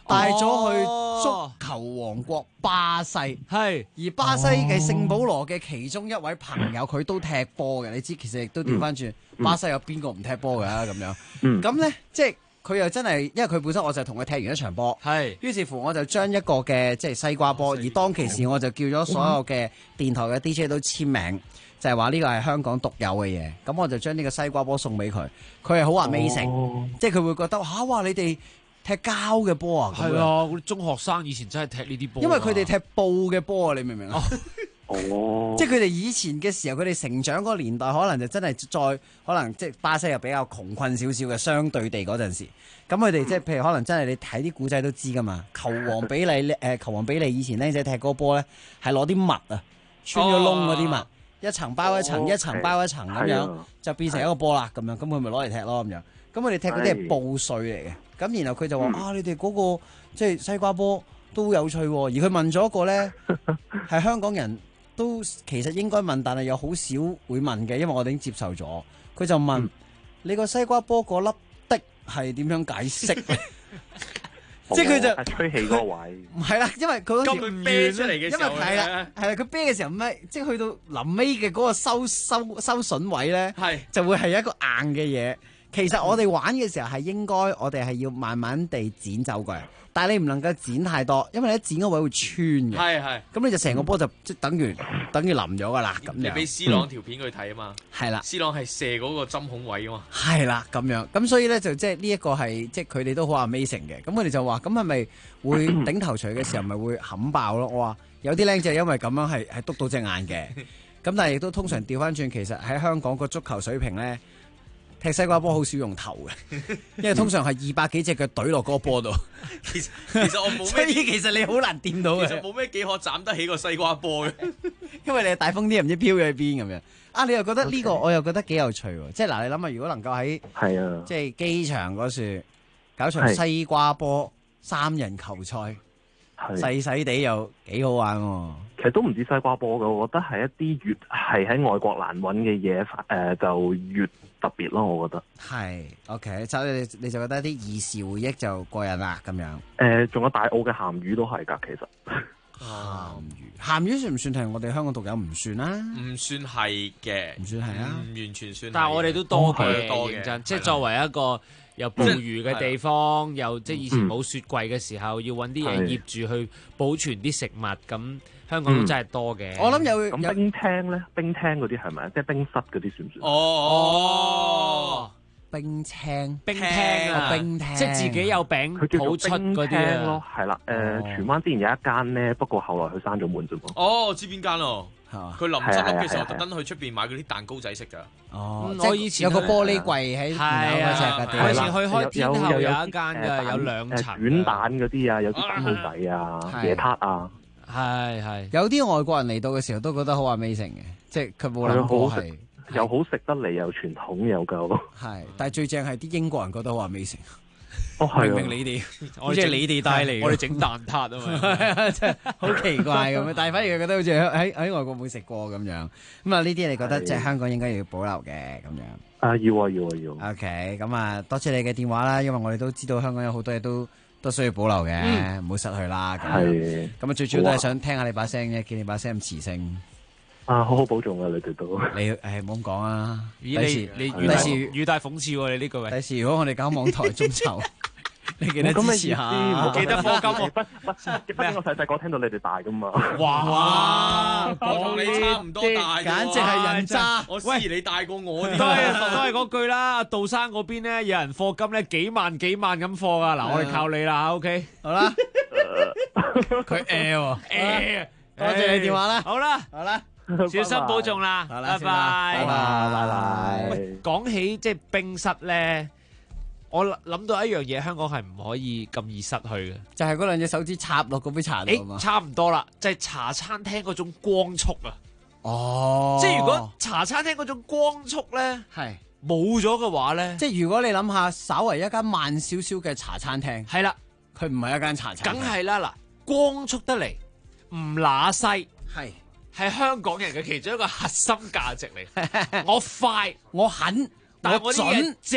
帶咗去足球王國巴西， 係而巴西嘅聖保羅嘅其中一位朋友佢都踢波嘅，你知其實亦都調翻轉，巴西有邊個唔踢波㗎咁樣？咁咧即係。佢又真係，因為佢本身我就同佢踢完一場波，於是乎我就將一個嘅即係西瓜波，而當其時我就叫咗所有嘅電台嘅 DJ 都簽名，就係話呢個係香港獨有嘅嘢。咁我就將呢個西瓜波送俾佢，佢係好amazing，即係佢會覺得哇你哋踢膠嘅波啊， 係啊，嗰啲中學生以前真係踢呢啲波， 因為佢哋踢布嘅波啊，你明唔明啊？即係佢哋以前嘅時候，佢哋成長嗰個年代，可能就真係再可能即係巴西又比較窮困少少嘅，相對地嗰陣時，咁佢哋即係譬如可能真係你睇啲古仔都知噶嘛。球王比利球王比利以前僆仔踢嗰個波咧，係攞啲襪啊穿咗窿嗰啲襪，一層包一層，一層包一層咁樣，就變成一個波啦咁樣，咁佢咪攞嚟踢咯咁樣。咁佢哋踢嗰啲係布碎嚟嘅，咁然後佢就話你哋嗰個即係西瓜波都有趣喎，而佢問咗一個咧係香港人。都其實應該問，但係又好少會問嘅，因為我哋已經接受咗。佢就問你個西瓜波嗰粒的係點樣解釋？即係佢就吹氣嗰個位。 唔係啦，因為佢嗰時啤出嚟嘅時候， 因為係啦，佢啤嘅時候咩？即係去到臨尾嘅嗰個收筍位咧，就會係一個硬嘅嘢。其實我哋玩嘅時候係應該，我哋係要慢慢地剪走佢。但係你唔能夠剪太多，因為你一剪嗰位會穿嘅。係。咁你就成個波就即等於淋咗㗎啦。咁你俾 C 朗條片佢睇啊嘛。 係啦。 C 朗係射嗰個針孔位啊嘛。 係啦，咁樣。咁所以咧就即係呢一個係即係佢哋都好 amazing 嘅。咁佢哋就話：咁係咪會頂頭錘嘅時候咪會冚爆咯？我話有啲僆仔因為咁樣係篤到隻眼嘅。咁但係亦都通常調翻轉，其實喺香港個足球水平咧。踢西瓜波好少用頭嘅，因為通常係200幾隻腳懟落嗰個波度。 其實我冇咩， 所以其實你好難掂到嘅。 其實冇咩幾可斬得起個西瓜波嘅， 因為你係大風啲，唔知飄咗去邊咁樣。啊，你又覺得呢個我又覺得幾有趣喎。即係嗱，你諗下，如果能夠喺即係機場嗰處搞場西瓜波3人球賽，細細地又幾好玩喎。 其實都唔止西瓜波嘅，我覺得係一啲越係喺外國難揾嘅嘢，就越特別咯。我覺得係 OK， 就你就覺得啲兒時回憶就過癮啦咁樣。 仲有大澳嘅鹹魚都係㗎，其實。 鹹魚算唔算係我哋香港獨有？唔算啦， 唔算係嘅， 唔算係啊， 唔完全算。 但係我哋都多嘅，認真，即係作為一個有捕魚嘅地方，又即係以前冇雪櫃嘅時候，要揾啲嘢醃住去保存啲食物，咁香港都真係多嘅。 我諗有咁冰廳咧，冰廳嗰啲係咪？即係冰室嗰啲算唔算？ 哦。 冰青啊， 冰廳即係自己有餅鋪出嗰啲咯，係啦，荃灣之前有一間咧，不過後來佢閂咗門啫喎。 哦，我知邊間咯，佢臨執笠嘅時候特登去出邊買嗰啲蛋糕仔食㗎。 哦， 我以前有個玻璃櫃喺門口嗰隻嘅， 我以前去開天后有一間㗎，有2層。 卷蛋嗰啲啊，有啲蛋糕仔啊，椰撻啊， 係有啲外國人嚟到嘅時候都覺得好 amazing 嘅，即係佢冇諗過係。 又好食得嚟，又傳統又夠。 係，但係最正係啲英國人覺得好amazing。 哦，係明明你哋， 即係你哋帶嚟， 我哋整蛋撻啊嘛，真係好奇怪咁樣。但係反而佢覺得好似喺外國冇食過咁樣。咁啊，呢啲你覺得即係香港應該要保留嘅咁樣？ 啊，要。 OK，咁啊，多謝你嘅電話啦，因為我哋都知道香港有好多嘢都需要保留嘅，唔好失去啦。係。咁啊，最主要都係想聽下你把聲啫，見你把聲咁磁性。 啊，好好保重啊！你哋都你唔好咁講啊！ 你語帶諷刺喎，你呢句。 第時如果我哋搞網台眾籌，你記得支持下， 記得課金喎。 畢竟我細個聽到你哋大噶嘛。 哇！我同你差唔多大， 簡直係人渣。 我思怡你大過我啲。 都係嗰句啦，杜生嗰邊咧有人課金咧幾萬咁課啊！嗱，我哋靠你啦 ，OK， 好啦。 佢喎，多謝你電話啦， 好啦。小心保重啦，拜拜。講起即係冰室咧，我諗到一樣嘢，香港係唔可以咁易失去嘅， 就係嗰兩隻手指插落嗰杯茶度嘛。 差唔多啦，就係茶餐廳嗰種光速啊。 哦， 即係如果茶餐廳嗰種光速咧係冇咗嘅話咧， 即係如果你諗下，稍為一間慢少少嘅茶餐廳， 係啦， 佢唔係一間茶餐廳， 梗係啦。嗱，光速得嚟唔乸西係香港人嘅其中一個核心價值嚟。我快， 我狠， 但係我啲嘢正，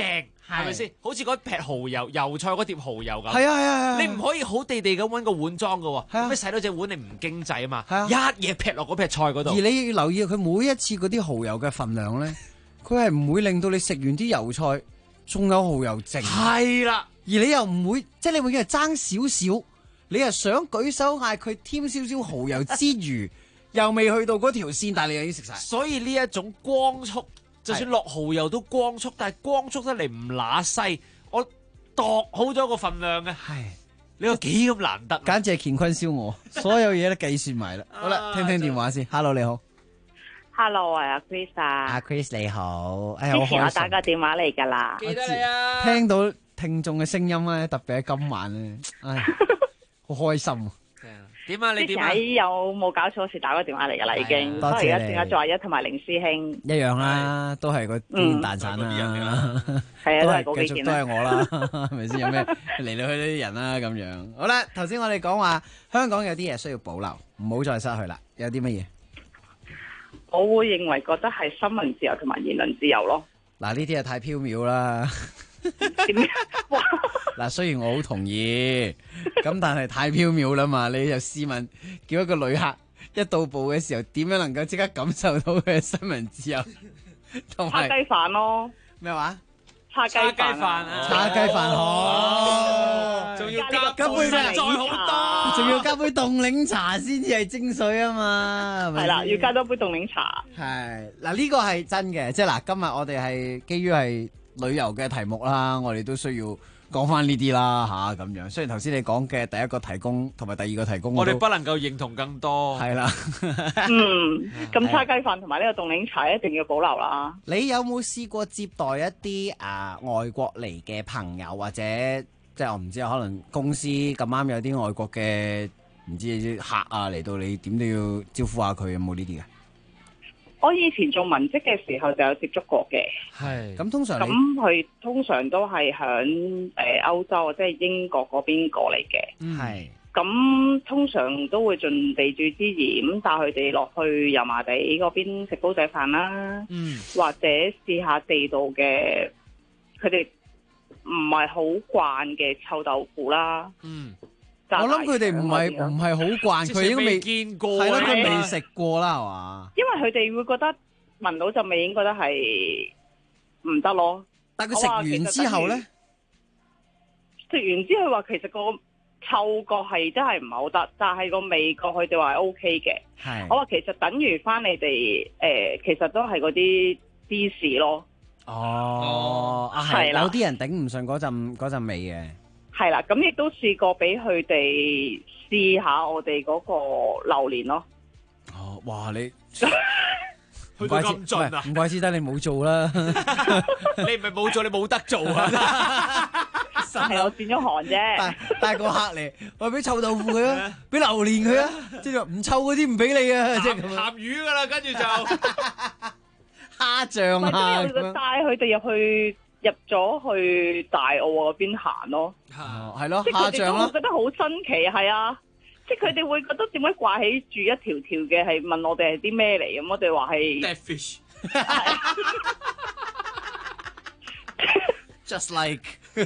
係咪先？好似嗰撇蠔油、油菜嗰碟蠔油咁。 係啊， 你唔可以好地地咁揾個碗裝㗎喎。咁你洗到隻碗你唔經濟啊嘛。一嘢劈落嗰撇菜嗰度。 而你要留意佢每一次嗰啲蠔油嘅份量咧，佢係唔會令到你食完啲油菜仲有蠔油剩。 係啦， 而你又唔會，即係你永遠係爭少少，你又想舉手嗌佢添少少蠔油之餘，又未去到嗰條線，但係你又已經食晒。 所以呢一種光速，就算落蠔油都光速，但係光速得嚟唔乸西，我度好咗個份量嘅。 係， 你話幾咁難得？ 簡直係乾坤燒鵝，所有嘢都計算埋啦。好啦，聽聽電話先。Hello， 你好。 Hello 啊 Chris 啊。 阿 Chris 你好。 之前我打個電話嚟㗎啦。 記得你啊。 聽到聽眾嘅聲音咧，特別喺今晚咧，唉，好開心啊！ 點啊？你點啊？ 之前有冇搞錯時打個電話嚟㗎啦？已經。 多謝你。 而家轉咗在一同埋凌師兄。 一樣啦，都係個煎蛋散啦。 係啊，都係嗰幾件繼續都係我啦，係咪先？有咩嚟嚟去去啲人啦咁樣。好啦，頭先我哋講話香港有啲嘢需要保留，唔好再失去啦。有啲乜嘢？ 我會認為覺得係新聞自由同埋言論自由咯。 嗱，呢啲係太縹緲啦。嗱，雖然我好同意，咁但係太縹緲啦嘛。你就試問，叫一個旅客一到埗嘅時候，點樣能夠即刻感受到佢嘅新聞自由？同埋叉雞飯咯。 咩話？ 叉雞飯啊！叉雞飯好， 仲要加杯咩？ 再好多， 仲要加杯凍檸茶先至係精髓啊嘛！ 係啦，要加多杯凍檸茶。 係嗱，呢個係真嘅，即係嗱，今日我哋係基於係旅遊嘅題目啦，我哋都需要講翻呢啲啦吓咁樣。雖然頭先你講嘅第一個提供同埋第二個提供， 我哋不能夠認同更多。 係啦， 咁叉雞飯同埋呢個凍檸茶一定要保留啦。 你有冇試過接待一啲外國嚟嘅朋友，或者即係我唔知可能公司咁啱有啲外國嘅唔知客啊嚟到，你點都要招呼下佢，有冇呢啲嘅？ 我以前做文職嘅時候就有接觸過嘅。 係咁通常咁佢通常都係響歐洲即係英國嗰邊過嚟嘅。 係咁通常都會盡地主之誼咁帶佢哋落去油麻地嗰邊食煲仔飯啦。或者試下地道嘅佢哋唔係好慣嘅臭豆腐啦。 我諗佢哋唔係好慣，佢應該未見過， 係咯，佢未食過啦，係嘛？ 因為佢哋會覺得聞到陣味，已經覺得係唔得咯。 但佢食完之後咧， 食完之後話其實個嗅覺係真係唔係好得，但係個味覺佢哋話係 O K 嘅。 係我話其實等於翻你哋其實都係嗰啲芝士咯。 哦， 係啦， 有啲人頂唔順嗰陣味嘅。 係啦，咁亦都試過俾佢哋試下我哋嗰個榴蓮咯。 哦，哇！你去到咁盡啊？ 唔怪之得你冇做啦。 你唔係冇做，你冇得做啊！ 係我轉咗行啫。 帶個客嚟，我俾臭豆腐佢啊，俾榴蓮佢啊，即係話唔臭嗰啲唔俾你啊，即係咁。 鹹魚噶啦，跟住就蝦醬啊咁樣。 帶佢哋入咗去大澳嗰邊行咯， 係咯， 即係佢哋都咯會覺得好新奇，係啊，即係佢哋會覺得點解掛起住一條條嘅，係問我哋係啲咩嚟咁，我哋話係 dead fish， just like，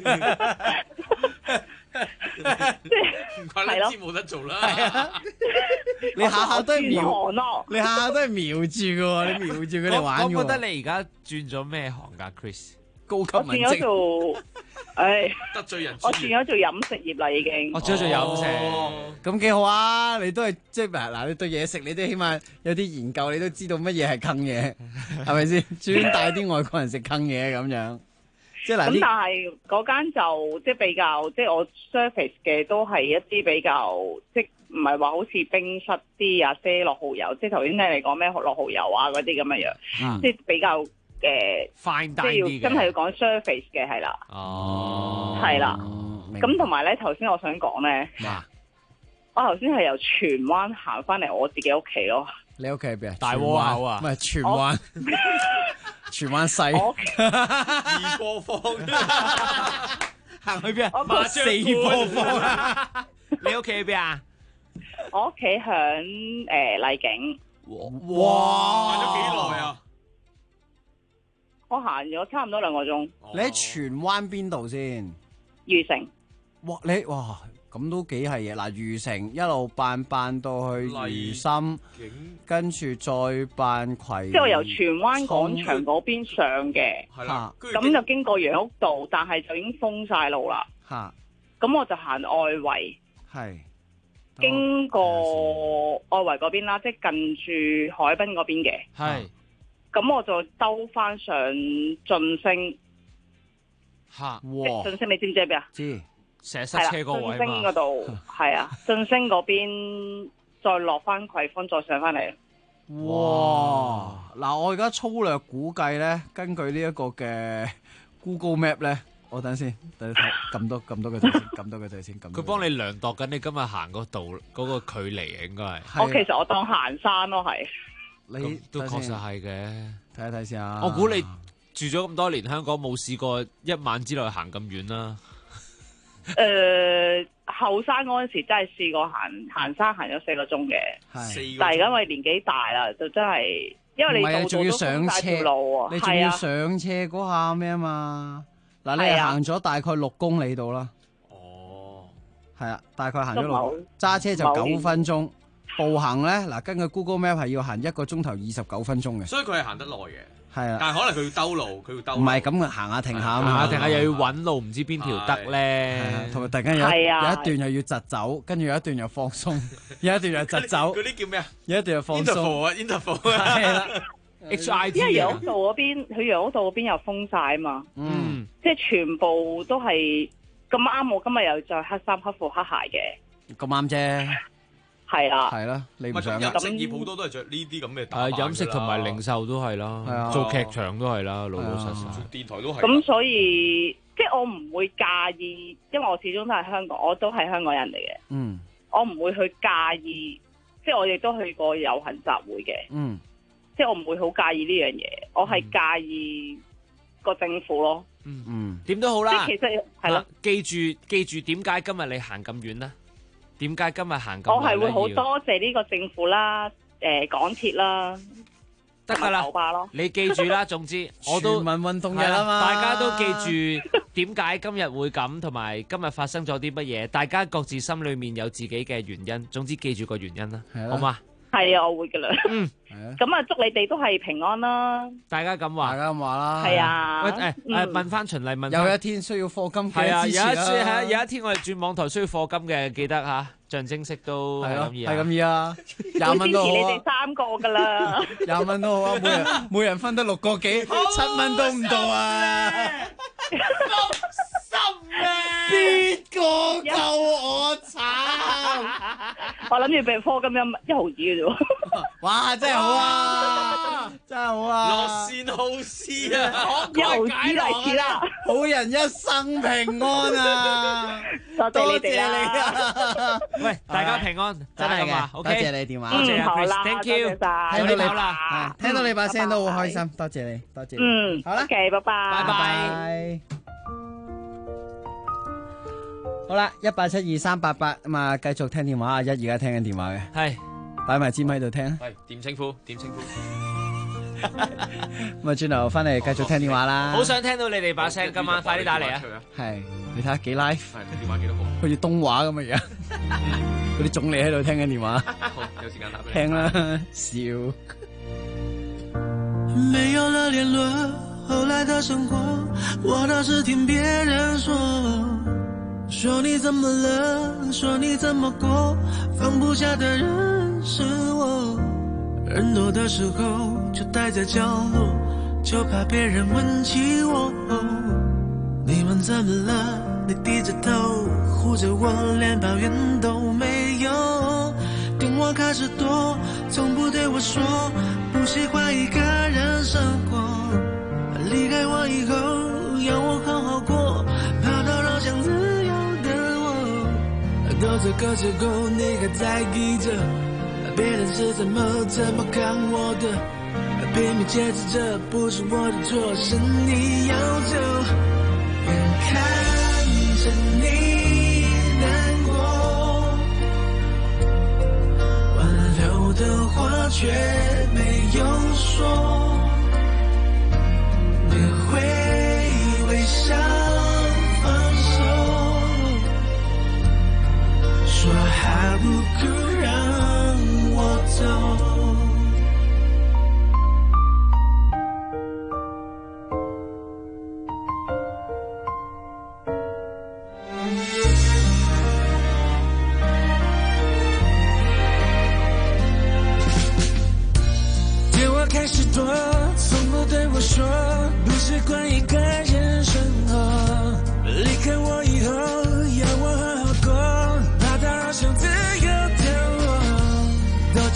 唔怪得知冇得做啦， 你下下都係瞄，你下下都係瞄住嘅喎，你瞄住佢哋玩嘅喎。 我覺得你而家轉咗咩行㗎 ，Chris？ 高級文職。 我轉咗做， 得罪人。 我轉咗做飲食業啦，已經。 我轉咗做飲食，咁幾好啊！你都係即係嗱，你對嘢食你都起碼有啲研究，你都知道乜嘢係坑嘢，係咪先？專帶啲外國人食坑嘢咁樣。即係嗱， 咁但係嗰間就即係比較，即係我 service 嘅都係一啲比較，即係唔係話好似冰室啲啊，些落蠔油，即係頭先你嚟講咩落蠔油啊嗰啲咁嘅樣，即係比較 fine 即係要真係要講 service 嘅係啦。 哦， 係啦。咁同埋咧，頭先我想講咧，我頭先係由荃灣行翻嚟我自己屋企咯。 你屋企喺邊啊？ 大窩口啊？ 唔係荃灣。荃灣西， 二波坊，行去邊啊？四波坊，你屋企喺邊啊？ 我屋企響麗景。 哇！行咗幾耐啊？ 我行咗差唔多2個鐘。 你喺荃灣邊度先？ 魚城。 哇！咁都幾係嘢嗱，魚城一路扮到去魚心，跟住再扮葵。 即係我由荃灣廣場嗰邊上嘅，咁就經過楊屋道，但係就已經封晒路啦。咁我就行外圍，經過外圍嗰邊啦，即係近住海濱嗰邊嘅。咁我就兜翻上晉升。晉升你知唔知喺邊啊？ 知。 成日塞車嗰位嘛， 晉升嗰度係啊，晉升嗰邊再落翻葵芳，再上翻嚟。 哇！嗱，我而家粗略估計咧，根據呢一個嘅 Google Map 咧，我等先，等咁多個字先，咁多個字先。 佢幫你量度緊你今日行嗰度嗰個距離啊，應該係。 我其實我當行山咯，係。 你都確實係嘅， 睇一睇先啊！ 我估你住咗咁多年香港，冇試過一晚之內行咁遠啦。 後生嗰陣時真係試過行山行咗4個鐘嘅，但係而家因為年紀大啦，就真係因為你仲要上車，你仲要上車嗰下咩啊嘛？嗱，你係行咗大概6公里度啦。哦，係啊，大概行咗6，揸車就9分鐘，步行咧嗱，根據 Google Map 係要行1個鐘頭29分鐘嘅。 所以佢係行得耐嘅。 係啊， 但係可能佢要兜路， 唔係咁行下停下， 行下停下又要揾路，唔知邊條得咧。 同埋突然間有一段又要疾走，跟住有一段又放鬆，有一段又疾走。 嗰啲叫咩啊？ 有一段又放鬆。 interval 係啦 ，HIT。 因為楊屋道嗰邊，佢楊屋道嗰邊又封晒啊嘛。即係全部都係咁啱，我今日又着黑衫黑褲黑鞋嘅。 咁啱啫。係啦，你唔想飲食業好多都係着呢啲咁嘅打扮㗎啦。 飲食同埋零售都係啦，做劇場都係啦，老實實。 做電台都係。 咁所以即係我唔會介意，因為我始終都係香港，我都係香港人嚟嘅。我唔會去介意，即係我亦都去過遊行集會嘅。即係我唔會好介意呢樣嘢，我係介意個政府咯。 點都好啦。 即係其實係啦， 記住點解今日你行咁遠呢？點解今日行咁？ 我係會好多謝呢個政府啦，港鐵啦， 得㗎啦，你記住啦。總之我都全民運動日啊嘛， 大家都記住點解今日會咁，同埋今日發生咗啲乜嘢，大家各自心裏面有自己嘅原因。總之記住個原因啦，好嘛？ 係啊，我會㗎啦。咁啊，祝你哋都係平安啦。 大家咁話啦。 係啊。 問翻秦麗， 有一天需要課金嘅係支持啦。 有一天我哋轉網台需要課金嘅，記得嚇象徵式都係咁易。 係咁易啊！20蚊都好啊。 支持你哋3個㗎啦。 20蚊都好啊，每人分得6個幾，7蚊都唔到啊！邊個夠我慘？ 我諗住俾課金1毫子嘅啫。 哇！真係好啊，真係好啊！ 樂善好施啊 ，1毫子嚟錢啦！ 好人一生平安啊！ 多謝你啊！ 喂，大家平安， 真係嘅，多謝你電話， 多謝 Chris，Thank you， 聽到你把聲都好開心，多謝你，多謝你。好啦 ，OK，拜拜， 拜拜。 好啦，1872388咁啊，繼續聽電話。阿一而家聽緊電話嘅， 係擺埋支咪喺度聽。 係點稱呼？點稱呼？ 咁啊，轉頭翻嚟繼續聽電話啦。 好想聽到你哋把聲，今晚快啲打嚟啊！ 係，你睇下幾 live？ 係電話幾多號？ 好似東話咁嘅樣，嗰啲總理喺度聽緊電話。 好，有時間打俾你。 聽啦，笑。 沒有了聯絡，後來的生活，我倒是聽別人說，說你怎麼了，說你怎麼過，放不下的人是我。人多的時候就待在角落，就怕別人問起我。你們怎麼了？你低着頭護着我，連抱怨都沒有。跟我開始躲，從不對我說不喜歡一個人生活。離開我以後要我好好過，跑到老想自由的我。到這個時候你還在意着別人是怎麼看我的，拼命解釋這不是我的錯，是你要走。眼看着你難過，挽留的話卻沒有說，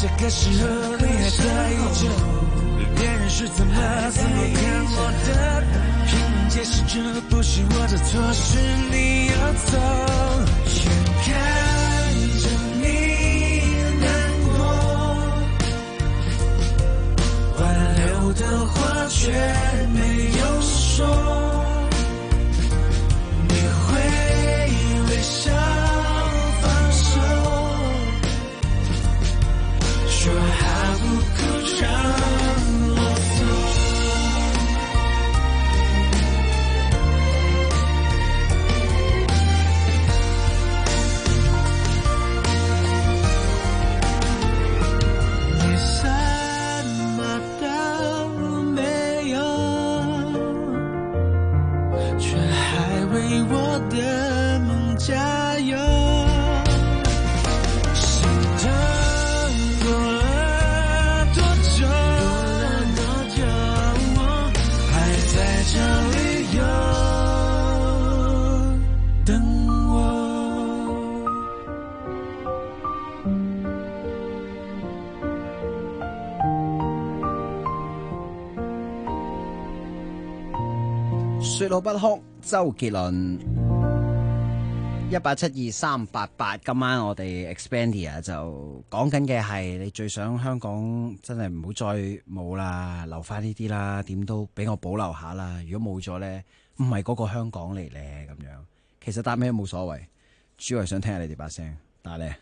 这个时候你还在意着别人是怎么看我的，拼命解释这不是我的错，是你要走，眼看着你难过，挽留的话却没有说，你会微笑放手，说好不哭让我走。你什么都没有，却还为我的梦加油。心疼过了多久？还在找理由等我。 說好不哭，周杰倫18723888。今晚我哋 Expandia 就講緊嘅係你最想香港真係唔好再冇啦，留翻呢啲啦，點都俾我保留下啦。如果冇咗呢，唔係嗰個香港嚟呢。咁樣。其實答咩都冇所謂，主要係想聽下你哋把聲，打咧。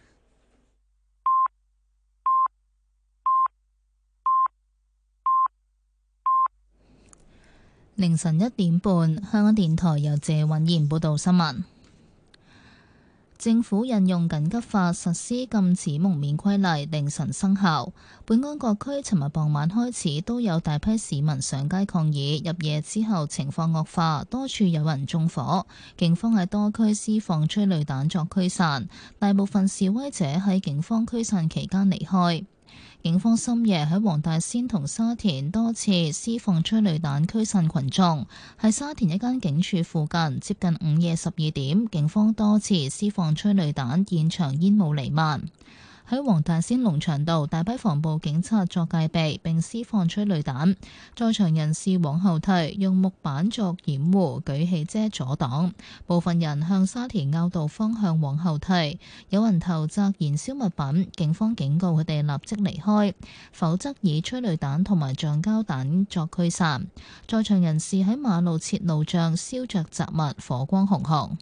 凌晨1點半，香港電台由謝允賢報道新聞。政府引用緊急法實施禁止蒙面規例，凌晨生效。本港各區尋日傍晚開始都有大批市民上街抗議，入夜之後情況惡化，多處有人縱火。警方喺多區施放催淚彈作驅散，大部分示威者喺警方驅散期間離開。警方深夜喺黃大仙同沙田多次施放催淚彈驅散群眾。喺沙田一間警署附近，接近午夜12點，警方多次施放催淚彈，現場煙霧瀰漫。喺黃大仙龍翔道，大批防暴警察作戒備並施放催淚彈，在場人士往後退，用木板作掩護，舉起遮阻擋。部分人向沙田坳道方向往後退，有人投擲燃燒物品，警方警告佢哋立即離開，否則以催淚彈同埋橡膠彈作驅散。在場人士喺馬路設路障，燒着雜物，火光熊熊。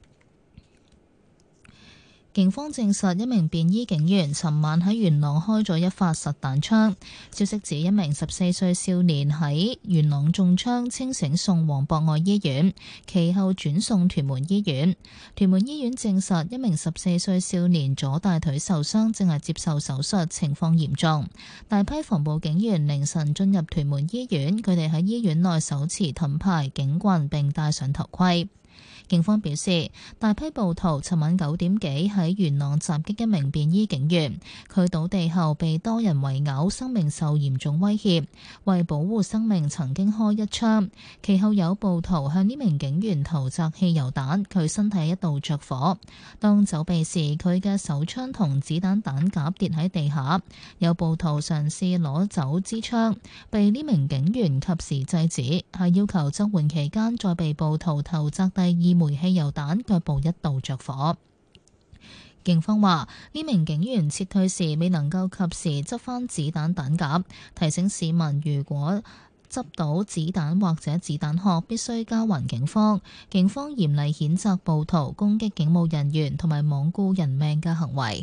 警方證實一名便衣警員尋晚喺元朗開咗一發實彈槍。消息指一名14歲少年喺元朗中槍，清醒送往博愛醫院，其後轉送屯門醫院。屯門醫院證實一名14歲少年左大腿受傷，正係接受手術，情況嚴重。大批防暴警員凌晨進入屯門醫院，佢哋喺醫院內手持盾牌、警棍並戴上頭盔。警方表示，大批暴徒尋晚9點幾喺元朗襲擊一名便衣警員，佢倒地後被多人圍毆，生命受嚴重威脅，為保護生命曾經開一槍。其後有暴徒向呢名警員投擲汽油彈，佢身體一度着火。當走避時，佢嘅手槍同子彈彈夾跌喺地下，有暴徒嘗試攞走支槍，被呢名警員及時制止，喺要求增援期間再被暴徒投擲第二枚汽油彈，腳部一度着火。警方話呢名警員撤退時未能夠及時執返子彈彈夾，提醒市民如果執到子彈或者子彈殼，必須交還警方。警方嚴厲譴責暴徒攻擊警務人員同埋罔顧人命嘅行為。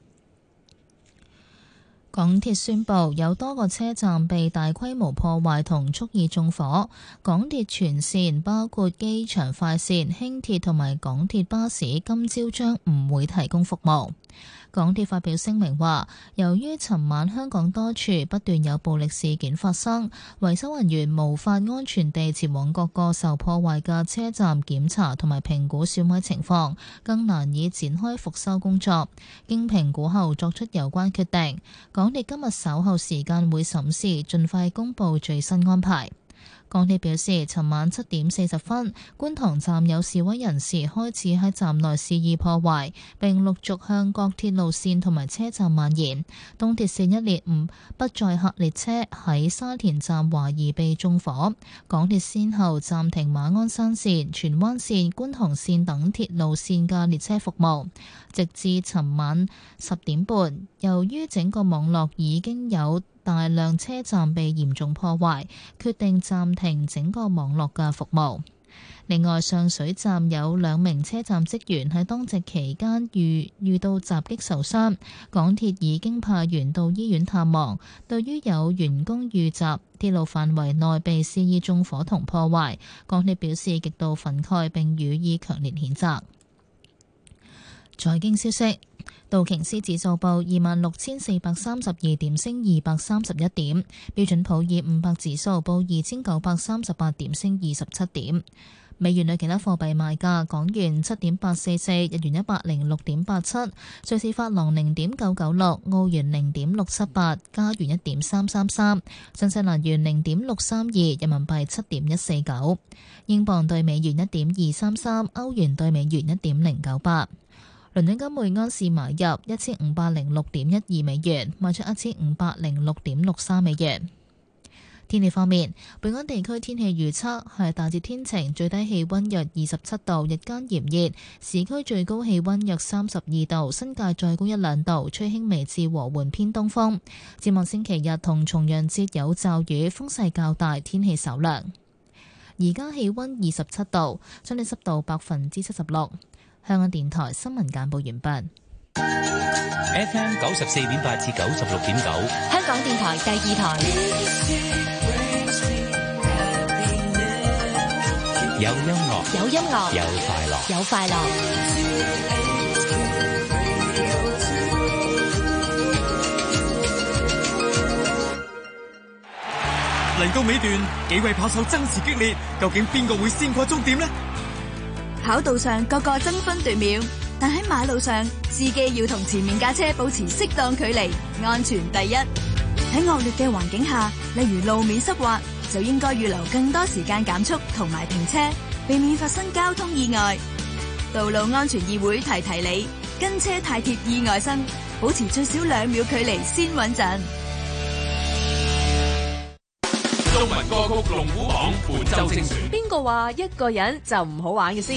港鐵宣布有多個車站被大規模破壞同蓄意縱火。港鐵全線包括機場快線、輕鐵同埋港鐵巴士今朝將唔會提供服務。港鐵發表聲明話，由於尋晚香港多處不斷有暴力事件發生，維修人員無法安全地前往各個受破壞嘅車站檢查同埋評估損毀情況，更難以展開復修工作。經評估後作出有關決定。港鐵今日稍後時間會審視，盡快公佈最新安排。 港鐵表示，尋晚7點40分，觀塘站有示威人士開始喺站內肆意破壞，並陸續向各鐵路線同埋車站蔓延。東鐵線一列不載客列車喺沙田站懷疑被縱火，港鐵先後暫停馬鞍山線、荃灣線、觀塘線等鐵路線嘅列車服務，直至尋晚10點半。由於整個網絡已經有大量車站被嚴重破壞，決定暫停整個網絡嘅服務。另外，上水站有2名車站職員喺當值期間遇到襲擊受傷，港鐵已經派員到醫院探望。對於有員工遇襲，鐵路範圍內被肆意縱火同破壞，港鐵表示極度憤慨並予以強烈譴責。財經消息。道瓊斯指數報26,432點，升231點；標準普爾500指數報2,938點，升27點。美元對其他貨幣賣價：港元7.844，日元106.87，瑞士法郎0.996，澳元0.678，加元1.333，新西蘭元0.632，人民幣7.149，英鎊對美元1.233，歐元對美元1.098。倫敦金每盎司買入1506.12美元，賣出1506.63美元。天氣方面，本港地區天氣預測係大致天晴，最低氣溫約27度，日間炎熱，市區最高氣溫約32度，新界再高1-2度，吹輕微至和緩偏東風。展望星期日同重陽節有驟雨，風勢較大，天氣稍涼。而家氣溫27度，相對濕度76%。香港電台新聞簡報完畢。 FM 94.8至96.9， 香港電台第2台。 有音樂， 有音樂， 有快樂， 有快樂。 嚟到尾段，幾位跑手爭持激烈，究竟邊個會先過終點呢？ 跑道上個個爭分奪秒，但喺馬路上，司機要同前面架車保持適當距離，安全第一。喺惡劣嘅環境下，例如路面濕滑，就應該預留更多時間減速同埋停車，避免發生交通意外。道路安全議會提提你，跟車太貼意外身，保持最少2秒距離先穩陣。 中文歌曲龍虎榜本周精選。 邊個話一個人就唔好玩嘅先？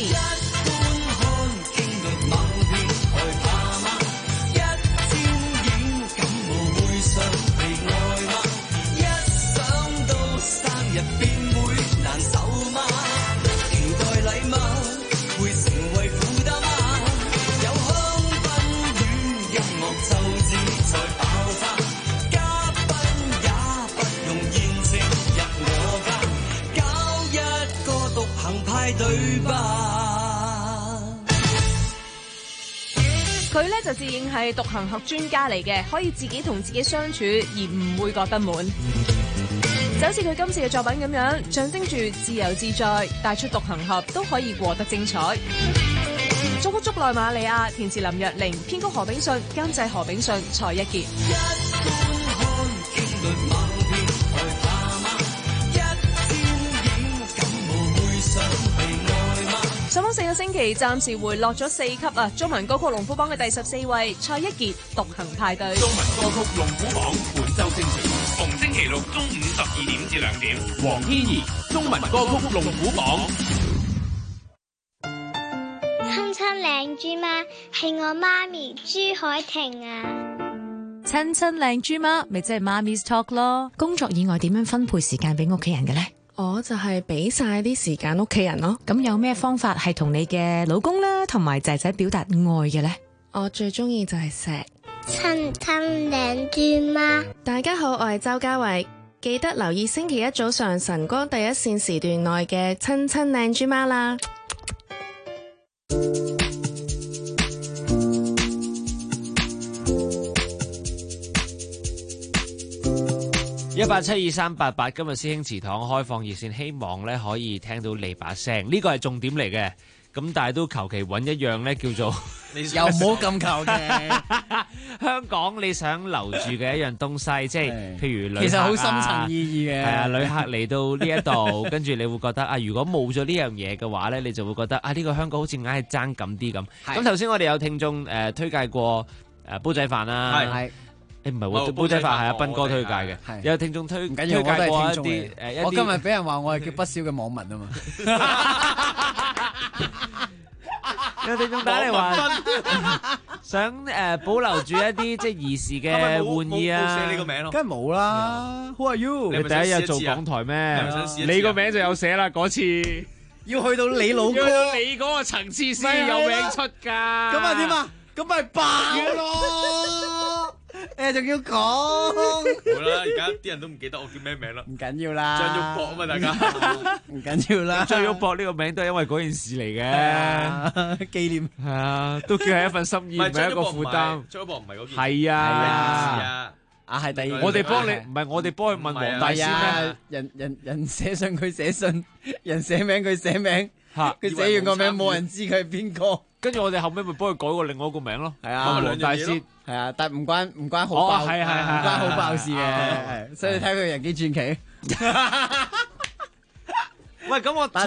佢呢就自認係獨行俠專家嚟嘅，可以自己同自己相處而唔會覺得悶。就好似佢今次嘅作品咁樣，象徵住自由自在，帶出獨行俠都可以過得精彩。作曲竹內瑪利亞，填詞林若寧，編曲何炳信，監製何炳信、蔡一傑。上榜4個星期，暫時回落咗4級啊！中文歌曲龍虎榜嘅第14位，蔡一傑《獨行派對》。 中文歌曲龍虎榜本周精選，逢星期六中午12點至2點。黃天怡，中文歌曲龍虎榜。 親親靚豬媽係我媽咪朱海婷啊！ 親親靚豬媽咪即係媽咪 talk 咯。工作以外點樣分配時間俾屋企人嘅呢？ 我就係俾晒啲時間屋企人咯。 咁有咩方法係同你嘅老公啦，同埋仔仔表達愛嘅呢？ 我最中意就係錫。 親親靚豬媽， 大家好，我係周家慧，記得留意星期一早上晨光第一線時段內嘅親親靚豬媽啦。 1872388，今日師兄祠堂開放熱線，希望咧可以聽到你把聲，呢個係重點嚟嘅。 咁但係都求其揾一樣咧叫做又唔好咁求其。 香港你想留住嘅一樣東西，即係譬如旅客其實好深層意義嘅。 係啊，旅客嚟到呢一度，跟住你會覺得啊，如果冇咗呢樣嘢嘅話咧，你就會覺得啊，呢個香港好似硬係爭咁啲咁。咁頭先我哋有聽眾推介過煲仔飯啦，係。唔係喎，煲仔飯係阿斌哥推介嘅，有聽眾推介過一啲我今日俾人話我係叫不少嘅網民啊嘛。 有聽眾打嚟話想保留住一啲即係兒時嘅玩意啊， 冇寫你個名咯， 梗係冇啦。Who are you？ 你第一日做港台咩？你個名就有寫啦，嗰次要去到你老哥你嗰個層次先有名出㗎。 咁啊點啊？咁咪爆咯！仲要講好啦，而家啲人都唔記得我叫咩名啦。 唔緊要啦， 張玉博啊嘛，大家唔緊要啦。 張玉博呢個名都係因為嗰件事嚟嘅， 紀念係啊，都叫係一份心意，唔係一個負擔。 張玉博唔係嗰件， 係啊， 係第二。 我哋幫你，唔係我哋幫佢問黃大仙咩？ 人寫信佢寫信，人寫名佢寫名，佢寫完個名冇人知佢係邊個。 跟住我哋後尾咪幫佢改過另外一個名咯， 係啊， 黃大仙係啊，但唔關好爆， 係唔關好爆事嘅，所以你睇佢人幾傳奇。 喂，咁我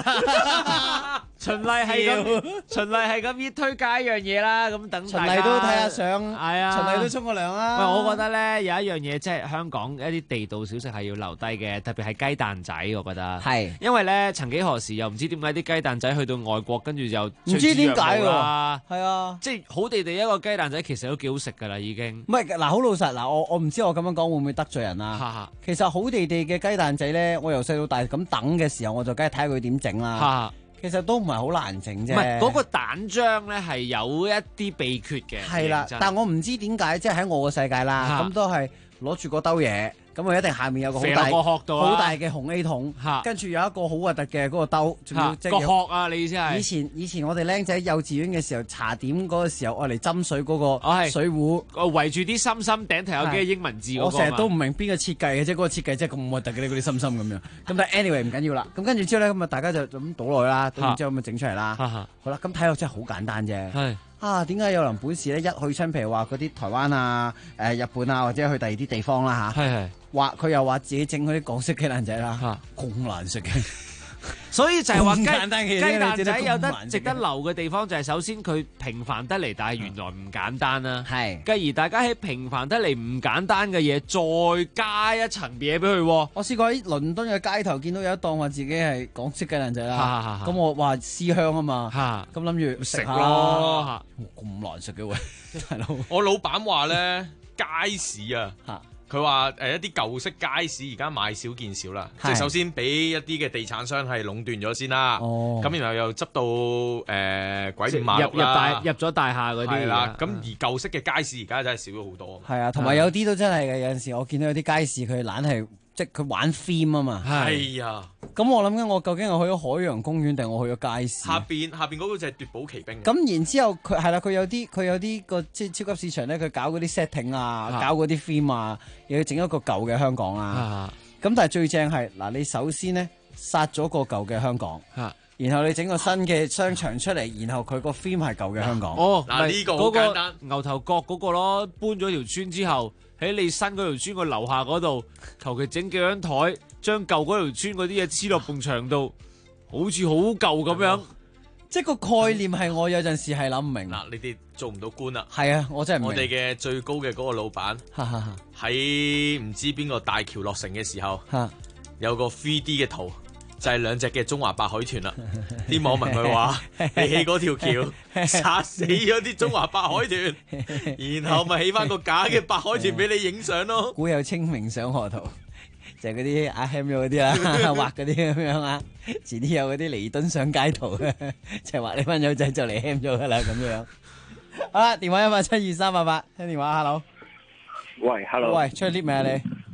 循例係咁依推介一樣嘢啦，咁等大家循例都睇下相， 係啊， 循例都沖個涼啦。 喂，我覺得咧有一樣嘢即係香港一啲地道小食係要留低嘅，特別係雞蛋仔，我覺得係， 因為咧曾幾何時又唔知點解啲雞蛋仔去到外國，跟住就唔知點解喎，係啊， 即係好地地一個雞蛋仔其實都幾好食㗎啦，已經。 唔係嗱，好老實嗱，我唔知我咁樣講會唔會得罪人啊？其實好地地嘅雞蛋仔咧，我由細到大咁等嘅時候，我就梗係睇下佢點整啦。其實都唔係好難整啫。 唔係嗰個蛋漿咧係有一啲秘訣嘅。 係啦，但我唔知點解，即係喺我個世界啦，咁都係攞住個兜嘢。咁我一定下面有個好大嘅紅 A 桶，跟住有一個好核突嘅嗰個兜，仲要即係個殼啊！你意思係？以前我哋僆仔幼稚園嘅時候，茶點嗰個時候，愛嚟斟水嗰個水壺， 圍住啲心心頂頭有幾個英文字嗰個。 我成日都唔明邊個設計嘅啫，嗰個設計真係咁核突嘅咧，嗰啲心心咁樣。咁但係 anyway 唔緊要啦。咁跟住之後咧，咁啊大家就咁倒落去啦，倒完之後咁啊整出嚟啦。好啦，咁睇落真係好簡單啫。點解有人本事咧？一去親，譬如話嗰啲台灣啊、日本啊，或者去第二啲地方啦嚇，話佢又話自己整嗰啲港式雞蛋仔啦，咁難食嘅。 所以就係話雞蛋仔有得值得留嘅地方，就係首先佢平凡得嚟，但係原來唔簡單啦。 係， 繼而大家喺平凡得嚟唔簡單嘅嘢，再加一層嘢俾佢。 我試過喺倫敦嘅街頭見到有一檔話自己係港式雞蛋仔啦，咁我話思鄉啊嘛，咁諗住食咯，咁難食嘅喂，大佬。 我老闆話咧，街市啊。佢話一啲舊式街市而家買少見少啦，即係首先俾一啲嘅地產商係壟斷咗先啦，咁然後又執到鬼五馬六啦， 入咗大廈嗰啲啦，咁而舊式嘅街市而家真係少咗好多。 係啊，同埋有啲都真係嘅，有陣時我見到有啲街市佢懶係即係佢玩 theme 啊嘛。 係啊， 咁我諗緊我究竟係去咗海洋公園定我去咗街市？ 下邊嗰個就係奪寶奇兵。 咁然之後佢係啦，佢有啲個即係超級市場咧，佢搞嗰啲 setting 啊，搞嗰啲 theme 啊，又要整一個舊嘅香港啊。咁但係最正係嗱，你首先咧殺咗個舊嘅香港，然後你整個新嘅商場出嚟，然後佢個 theme 係舊嘅香港。 嗱呢個好簡單， 牛頭角嗰個咯，搬咗條村之後，喺你新嗰條村個樓下嗰度，求其整幾張台，將舊嗰條村嗰啲嘢黐落埲牆度，好似好舊咁樣。 即係個概念係我有陣時係諗唔明。 嗱，你哋做唔到官啦。 係啊，我真係唔明。 我哋嘅最高嘅嗰個老闆喺唔知邊個大橋落成嘅時候，有個 3D 嘅圖，就係兩隻嘅中華白海豚啦。啲網民佢話：你起嗰條橋殺死咗啲中華白海豚，然後咪起翻個假嘅白海豚俾你影相咯。 古有清明上河圖。就係嗰啲阿 Ham 嗰啲啦，畫嗰啲咁樣啊，遲啲有嗰啲彌敦上街圖，就係畫你班友仔就嚟 Ham 咗噶啦咁樣。好啦，電話172-388，聽電話 ，hello。 喂 ，hello。 喂，出去 lift 未啊你？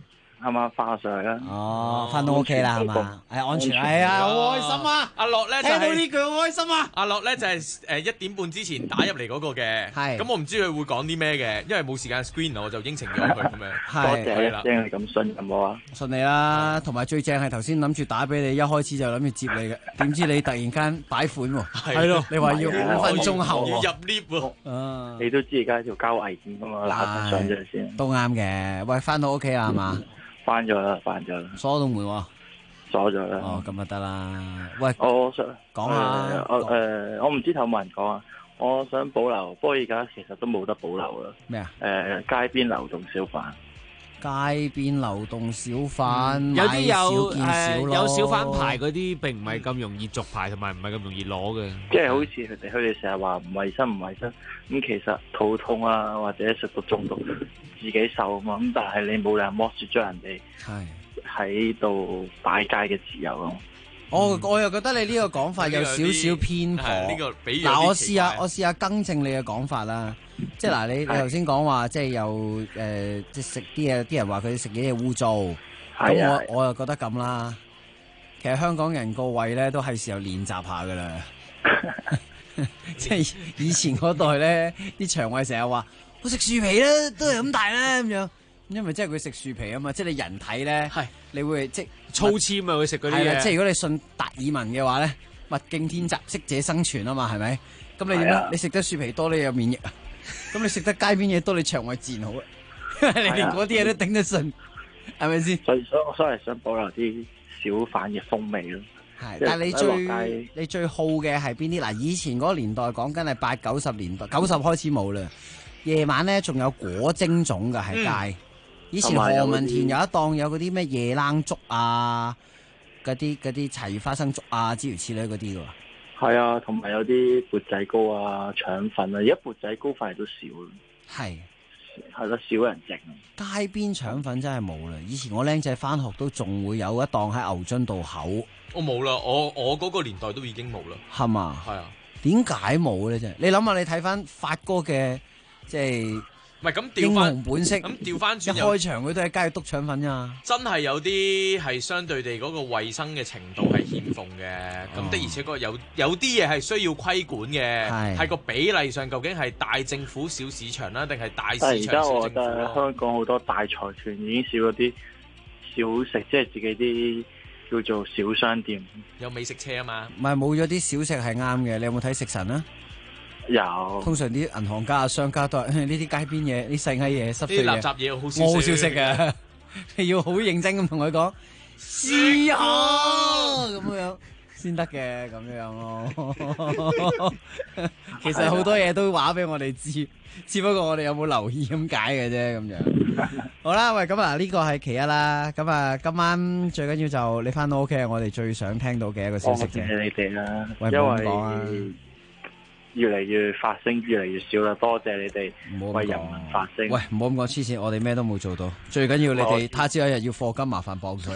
啱啱翻上嚟啦。 哦，翻到屋企啦係嘛？係安全，係啊，好開心啊！ 阿樂咧就聽到呢句好開心啊！ 阿樂咧就係1點半之前打入嚟嗰個嘅， 係咁我唔知佢會講啲咩嘅，因為冇時間 screen 我就應承咗佢咁樣。 多謝啦， 聽你咁信任我啊！ 信你啦，同埋最正係頭先諗住打俾你，一開始就諗住接你嘅，點知你突然間擺款喎，係咯，你話要5分鐘後要入 lift 喎， 你都知而家條交危險噶嘛，嗱上咗先。 都啱嘅。喂，翻到屋企啦係嘛？ 翻咗啦，翻咗啦。 鎖到門喎？ 鎖咗啦。 哦，咁就得啦。喂， 我想講下， 我唔知有冇人講啊。我想保留，不過而家其實都冇得保留啦。 咩啊？ 街邊流動小販。 街邊流動小販， 有啲有小販咯牌嗰啲，並唔係咁容易續牌，同埋唔係咁容易攞嘅。 即係好似佢哋成日話唔衞生唔衞生，咁其實肚痛啊或者食毒中毒自己受啊嘛，咁但係你冇理由剝削咗人哋喺度擺街嘅自由咯。 我又覺得你呢個講法有少少偏頗。嗱，我試下更正你嘅講法啦。即係嗱，你頭先講話即係又即係食啲嘢，啲人話佢食嘢嘢污糟。咁我又覺得咁啦。其實香港人個胃咧都係時候練習下噶啦。即係以前嗰代咧，啲腸胃成日話我食樹皮啦，都係咁大啦咁樣。因為即係佢食樹皮啊嘛，即係你人體咧，你會即係粗纖啊，會食嗰啲嘢。 即係如果你信達爾文嘅話咧，物競天擇，適者生存啊嘛，係咪？咁你點咧？你食得樹皮多，你有免疫啊。咁你食得街邊嘢多，你腸胃自然好啊。你連嗰啲嘢都頂得順，係咪先？ 所以我所以想保留啲小販嘅風味咯。 係，但係你最好嘅係邊啲？嗱，以前嗰個年代講緊係80、90年代，90開始冇啦。夜晚咧仲有果蒸粽㗎喺街。以前何文田有一檔有嗰啲咩夜冷粥啊，嗰啲柴魚花生粥啊，諸如此類嗰啲㗎。 係啊，同埋有啲缽仔糕啊、腸粉啊，而家缽仔糕反而都少啦。係咯，少人整。 街邊腸粉真係冇啦。以前我僆仔翻學都仲會有一檔喺牛津道口。 我冇啦，我嗰個年代都已經冇啦。 係嘛？ 係啊。 點解冇咧？啫？你諗下，你睇翻發哥嘅即係。 唔係咁英雄本色， 咁調翻轉， 一開場佢都喺街度篤腸粉咋。 真係有啲係相對地嗰個衞生嘅程度係欠奉嘅，咁的而且確有啲嘢係需要規管嘅，係個比例上究竟係大政府小市場啦，定係大市場小政府？但係而家我覺得香港好多大財團已經少咗啲小食，即係自己啲叫做小商店， 有美食車啊嘛。 唔係冇咗啲小食係啱嘅，你有冇睇食神啊？ 有， 通常啲銀行家啊、商家都係呢啲街邊嘢、啲細蟻嘢、濕碎嘢、 啲垃圾嘢好少食。我好少食嘅，你要好認真咁同佢講試下咁樣先得嘅，咁樣咯。其實好多嘢都話俾我哋知，只不過我哋有冇留意咁解嘅啫，咁樣。好啦，喂，咁啊呢個係其一啦。咁啊今晚最緊要就你翻到屋企係我哋最想聽到嘅一個消息啫。 謝你哋啦， 喂， 因為講啊。 越嚟越發聲，越嚟越少啦。多謝你哋為人民發聲。 喂，唔好咁講黐線，我哋咩都冇做到。最緊要你哋他朝一日要課金，麻煩磅水。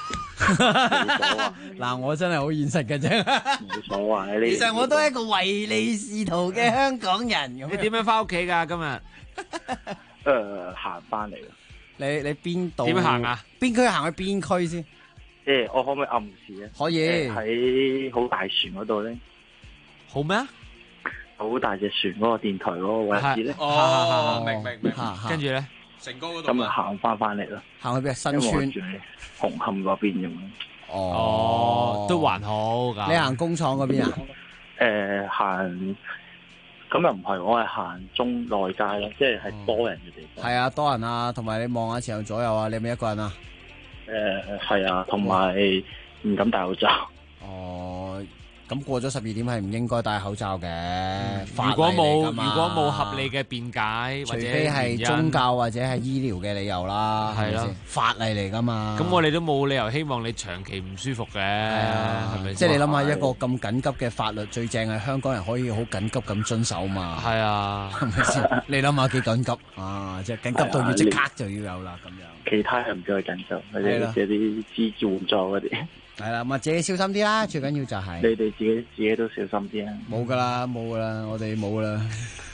嗱，我真係好現實嘅啫。 冇所謂。 其實我都係一個唯利是圖嘅香港人。 你點樣翻屋企噶今日？ 行翻嚟啦。 你邊度？ 點行啊？ 邊區行去邊區先？ 我可唔可以暗示啊？ 可以。 喺好大船嗰度咧。 好咩？ 好大隻船嗰個電台嗰個位置咧， 明， 跟住咧， 成哥嗰度， 咁咪行翻嚟咯， 行去邊？新村、 紅磡嗰邊咁樣。 哦，都還好噶。 你行工廠嗰邊啊？ 行，咁又唔係，我係行中內街咯，即係多人嘅地方。 係啊，多人啊，同埋你望下前後左右啊，你係咪一個人啊？ 係啊，同埋唔敢戴口罩。 哦。咁過咗12點係唔應該戴口罩嘅。 如果冇合理嘅辯解， 除非係宗教或者係醫療嘅理由啦，係咯，法例嚟噶嘛。 咁我哋都冇理由希望你長期唔舒服嘅，係咪？ 即係你諗下一個咁緊急嘅法律，最正係香港人可以好緊急咁遵守嘛。 係啊， 係咪先？你諗下幾緊急啊！即係緊急到要即刻就要有啦咁樣。 其他係唔叫佢緊急，或者啲資助援助嗰啲。 係啦，咪自己小心啲啦，最緊要就係你哋自己都小心啲啊！ 冇噶啦，我哋冇啦。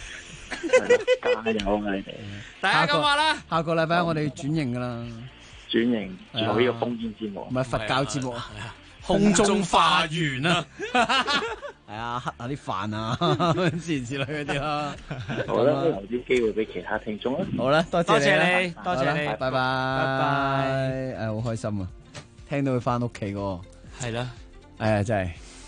加油啊！你哋大家咁話啦， 下個禮拜我哋轉型噶啦， 轉型做呢個烽煙節目， 唔係佛教節目， 空中花園啊， 係啊，黑下啲飯啊，之類嗰啲啦。 好啦，留啲機會俾其他聽眾啦。 好啦，多謝你， 多謝你， 拜拜，拜拜。誒，好開心啊！聽到佢翻屋企喎。 係啦， 真係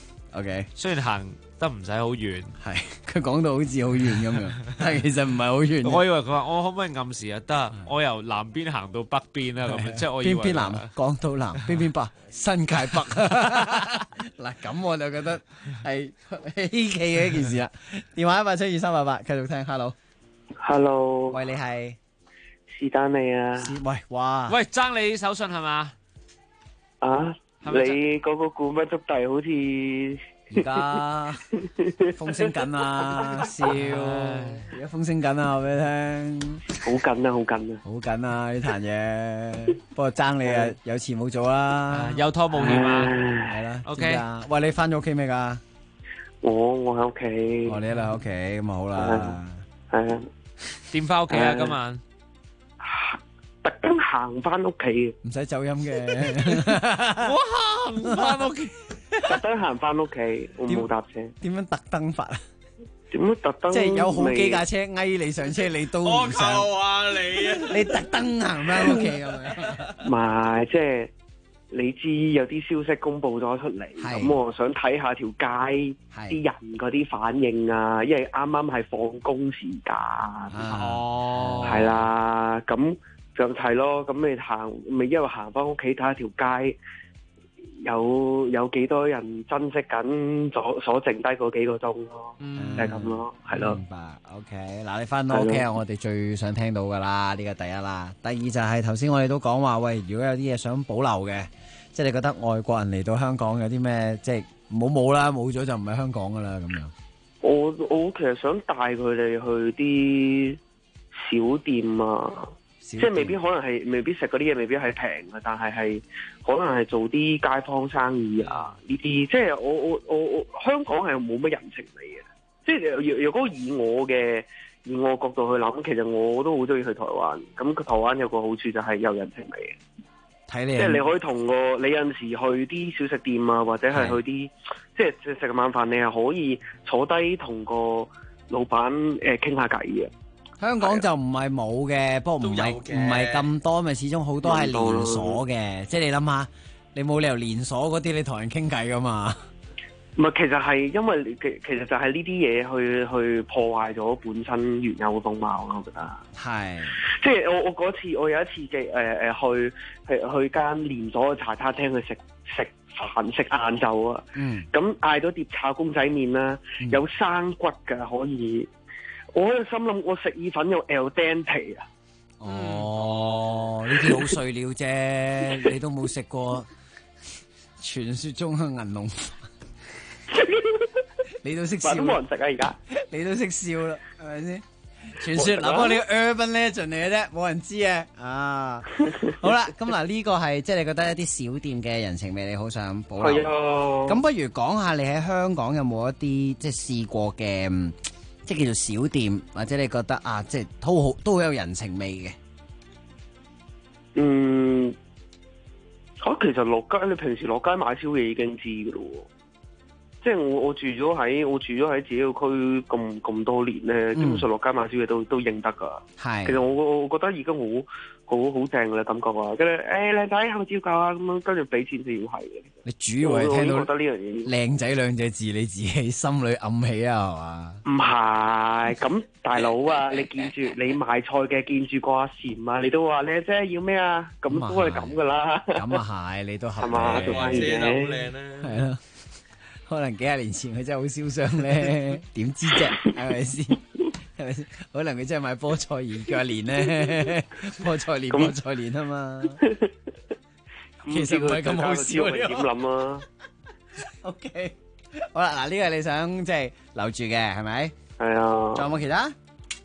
OK。 雖然行得唔使好遠， 係佢講到好似好遠咁樣，但係其實唔係好遠。 我以為佢話我可唔可以暗示啊？得，我由南邊行到北邊啦，咁即係我以為邊南港島南，邊北新界北。嗱，咁我就覺得係稀奇嘅一件事啦。電話172-388，繼續聽。Hello， 喂，你係是丹你啊？ 喂，哇， 喂，爭你手信係嘛？ 啊，你嗰個古乜足弟好似而家風聲緊啊，笑，而家風聲緊啊，話俾你聽， 好緊啊，好緊啊， 好緊啊呢壇嘢，不過爭你啊，有錢冇做啦， 有拖冇欠啊， 係啦 ，OK， 喂，你翻咗屋企未噶？ 我喺屋企， 你喺屋企咁啊好啦， 係啊， 點翻屋企啊今晚？ 特登行翻屋企， 唔使走音嘅。 我行翻屋企， 特登行翻屋企，我冇搭車。 點樣特登法啊？ 點樣特登？ 即係有好幾架車嗌你上車，你都唔上。 我求下你啊！ 你特登行翻屋企咁樣？ 唔係，即係你知有啲消息公布咗出嚟，咁我想睇下條街啲人嗰啲反應啊，因為啱啱係放工時間。 哦， 係啦，咁。就係咯，咁你行咪一路行翻屋企睇下條街有幾多人珍惜緊所剩低嗰幾個鐘咯，就係咁咯，係咯。 明白 ，OK。嗱，你翻到屋企係我哋最想聽到噶啦，呢個第一啦。第二就係頭先我哋都講話，喂，如果有啲嘢想保留嘅，即係你覺得外國人嚟到香港有啲咩，即係冇啦，冇咗就唔係香港噶啦咁樣。 我其實想帶佢哋去啲小店啊。即係未必食嗰啲嘢，未必係平嘅，但係可能係做啲街坊生意啊呢啲，即係我香港係冇乜人情味嘅。即係如果以我角度去諗，其實我都好中意去台灣。咁台灣有個好處就係有人情味嘅， 睇你即係你可以同你有陣時去啲小食店啊，或者係去啲即係食個晚飯，你係可以坐低同個老闆傾下偈嘅。 香港就唔係冇嘅，不過唔係咁多，咪始終好多係連鎖嘅。即係你諗下，你冇理由連鎖嗰啲你同人傾偈噶嘛？ 唔係，其實係因為其實就係呢啲嘢去破壞咗本身原有嘅風貌咯，我覺得係。 即係我有一次嘅去間連鎖嘅茶餐廳去食飯食晏晝啊。咁嗌咗碟炒公仔麵啦，有生骨㗎可以。我喺度心諗，我食意粉有 al dente 啊！ 哦，呢啲好碎料啫，你都冇食過傳說中嘅銀龍，你都識笑。 都冇人食啊！而家你都識笑啦，係咪先？傳說嗱，不過你 urban legend 嚟嘅啫，冇人知啊！啊，好啦，咁嗱呢個係即係你覺得一啲小店嘅人情味，你好想保留。咁不如講下你喺香港有冇一啲即係試過嘅？即係叫做小店，或者你覺得啊，即係都好有人情味嘅。 其實落街，你平時落街買宵夜已經知噶咯。即係我住咗喺自己個區咁多年咧，基本上落街買宵夜都認得噶。係，其實我覺得已經好正嘅感覺啊！跟住靚仔係咪照舊啊？咁樣跟住俾錢先要係嘅。 你主要係聽到覺得呢樣嘢靚仔兩隻字，你自己心裏暗起啊，係嘛？ 唔係，咁大佬啊，你見住你賣菜嘅見住個阿禪啊，你都話靚姐要咩啊？咁都係咁噶啦。咁啊係，你都合係嘛？做翻嘢好靚啦， 係咯。可能幾廿年前佢真係好燒傷咧，點知啫？係咪先？係咪先？可能佢真係買菠菜而叫阿蓮咧，菠菜蓮啊嘛。其實唔係咁好笑， 你點諗啊 ？OK， 好啦，嗱呢個你想即係留住嘅係咪？ 係啊。 仲有冇其他？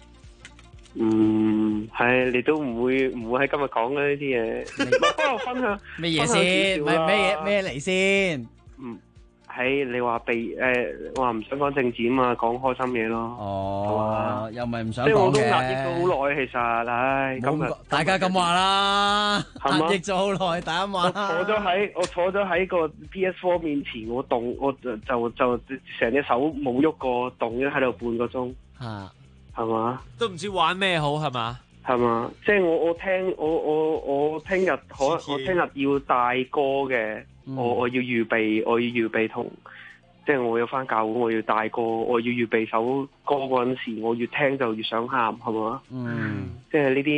係你都唔會喺今日講嘅呢啲嘢。幫我分享咩嘢先？唔係咩嚟先？ 你話我話唔想講政治啊嘛，講開心嘢咯。 哦，又咪唔想講嘅。 即係我都壓抑咗好耐，其實，唉，今日大家咁話啦，壓抑咗好耐，大家話啦。 我坐咗喺個 PS4 面前，我就成隻手冇喐過，動咗喺度半個鐘。 啊， 係嘛？ 都唔知玩咩好係嘛？ 係嘛？即係我聽日我聽日要帶歌嘅，我要預備同，即係我要翻教會，我要帶歌，我要預備首歌嗰陣時，我越聽就越想喊，係嘛？即係呢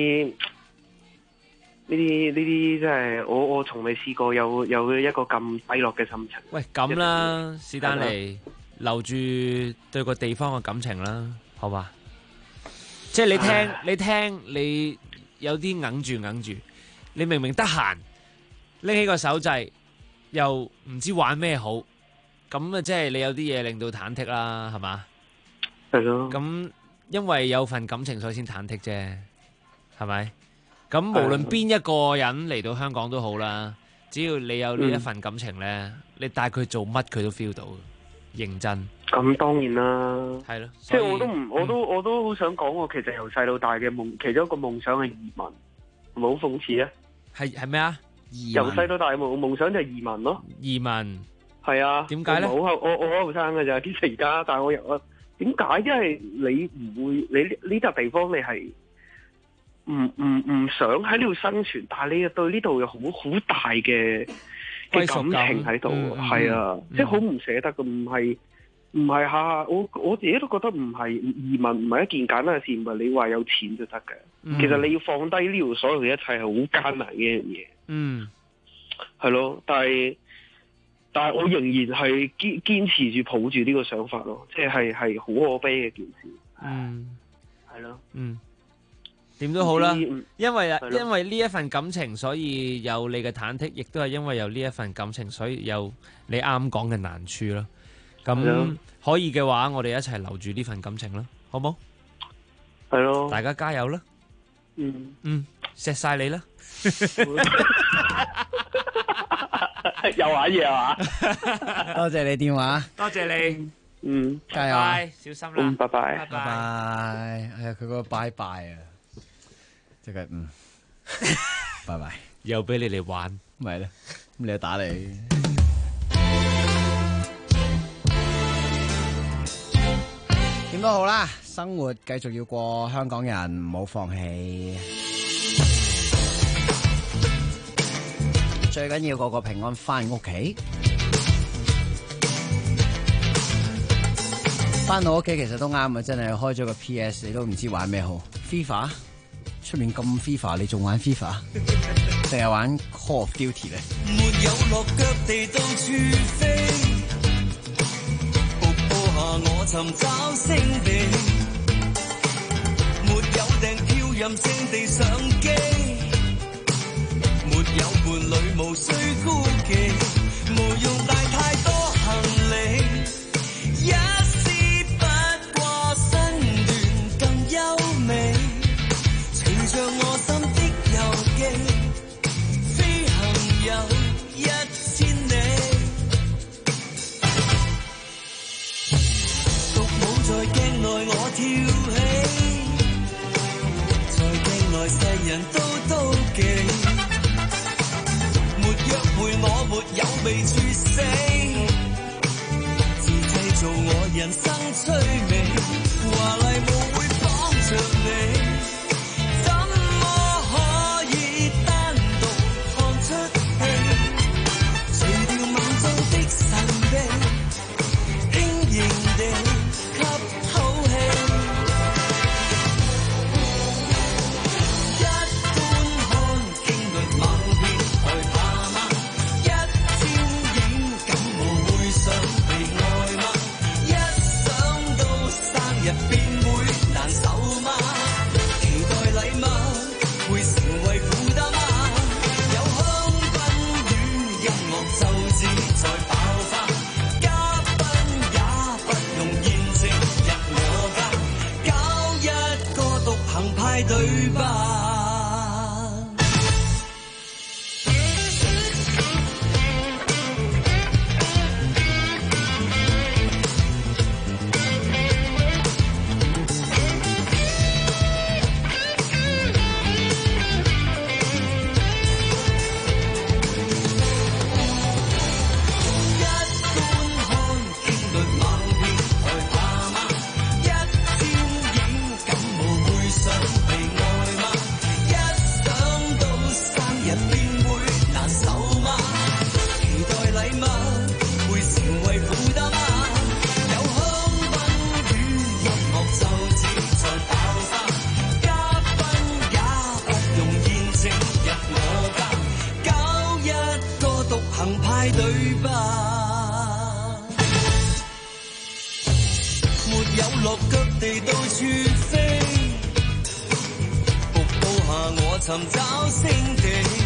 啲，即係我從未試過有一個咁低落嘅心情。 喂，咁啦，史丹尼留住對個地方嘅感情啦，好嘛？即係你聽，你有啲硬住，你明明得閒，拎起個手掣，又唔知玩咩好，咁啊，即係你有啲嘢令到忐忑啦，係嘛？ 係咯。 咁因為有份感情，所以先忐忑啫，係咪？咁無論邊一個人嚟到香港都好啦，只要你有呢一份感情咧，你帶佢做乜佢都 feel 到，認真。 咁當然啦， 係咯， 即係我都好想講，我其實由細到大嘅其中一個夢想係移民，係咪好諷刺啊？係咩啊？ 由細到大嘅夢想就係移民咯。 移民係啊？點解咧？我好後生嘅咋，其實而家，但係我點解？因為你唔會，你呢笪地方你係唔想喺呢度生存，但係你對呢度有好大嘅感情喺度，係啊，即係好唔捨得嘅，唔係下我自己都覺得唔係移民唔係一件簡單嘅事，唔係你話有錢就得嘅。其實你要放低呢度所有嘅一切係好艱難嘅一樣嘢。係咯，但係我仍然係堅持住抱住呢個想法咯，即係好可悲嘅件事。係咯。 點都好啦，因為呢一份感情，所以有你嘅忐忑，亦都係因為有呢一份感情，所以有你啱講嘅難處咯。咁可以嘅話，我哋一齊留住呢份感情啦，好冇？ 係咯， 大家加油啦！錫晒你啦！ 又玩嘢係嘛？ 多謝你電話， 多謝你， 加油啊！ 小心啦， 拜拜， 拜拜。哎呀，佢個拜拜啊，即係拜拜， 又俾你哋玩， 咪咧，咁你就打你。點都好啦，生活繼續要過，香港人唔好放棄。最緊要個個平安翻屋企，翻到屋企其實都啱啊！真係開咗個 PS， 你都唔知玩咩好。FIFA 出面咁 FIFA， 你仲玩 FIFA？ 定係玩 Call of Duty 咧？ 沒有落腳地到處飛，瀑布下我尋找勝地，沒有訂票任性地上機。沒有伴侶，無需孤寂，無用帶太多行李，一絲不過身段更優美，隨着我心的遊記，飛行有1000里，獨舞在鏡內我跳起，在鏡內世人都妒忌。約會我沒有被處死，自製造我人生趣味，華麗舞會綁着你，怎麼可以單獨看出戲？除掉夢中的神秘，輕盈地吸口氣，一般看經歷猛片害怕。 行派對吧，沒有落腳地到處飛，瀑布下我尋找星地。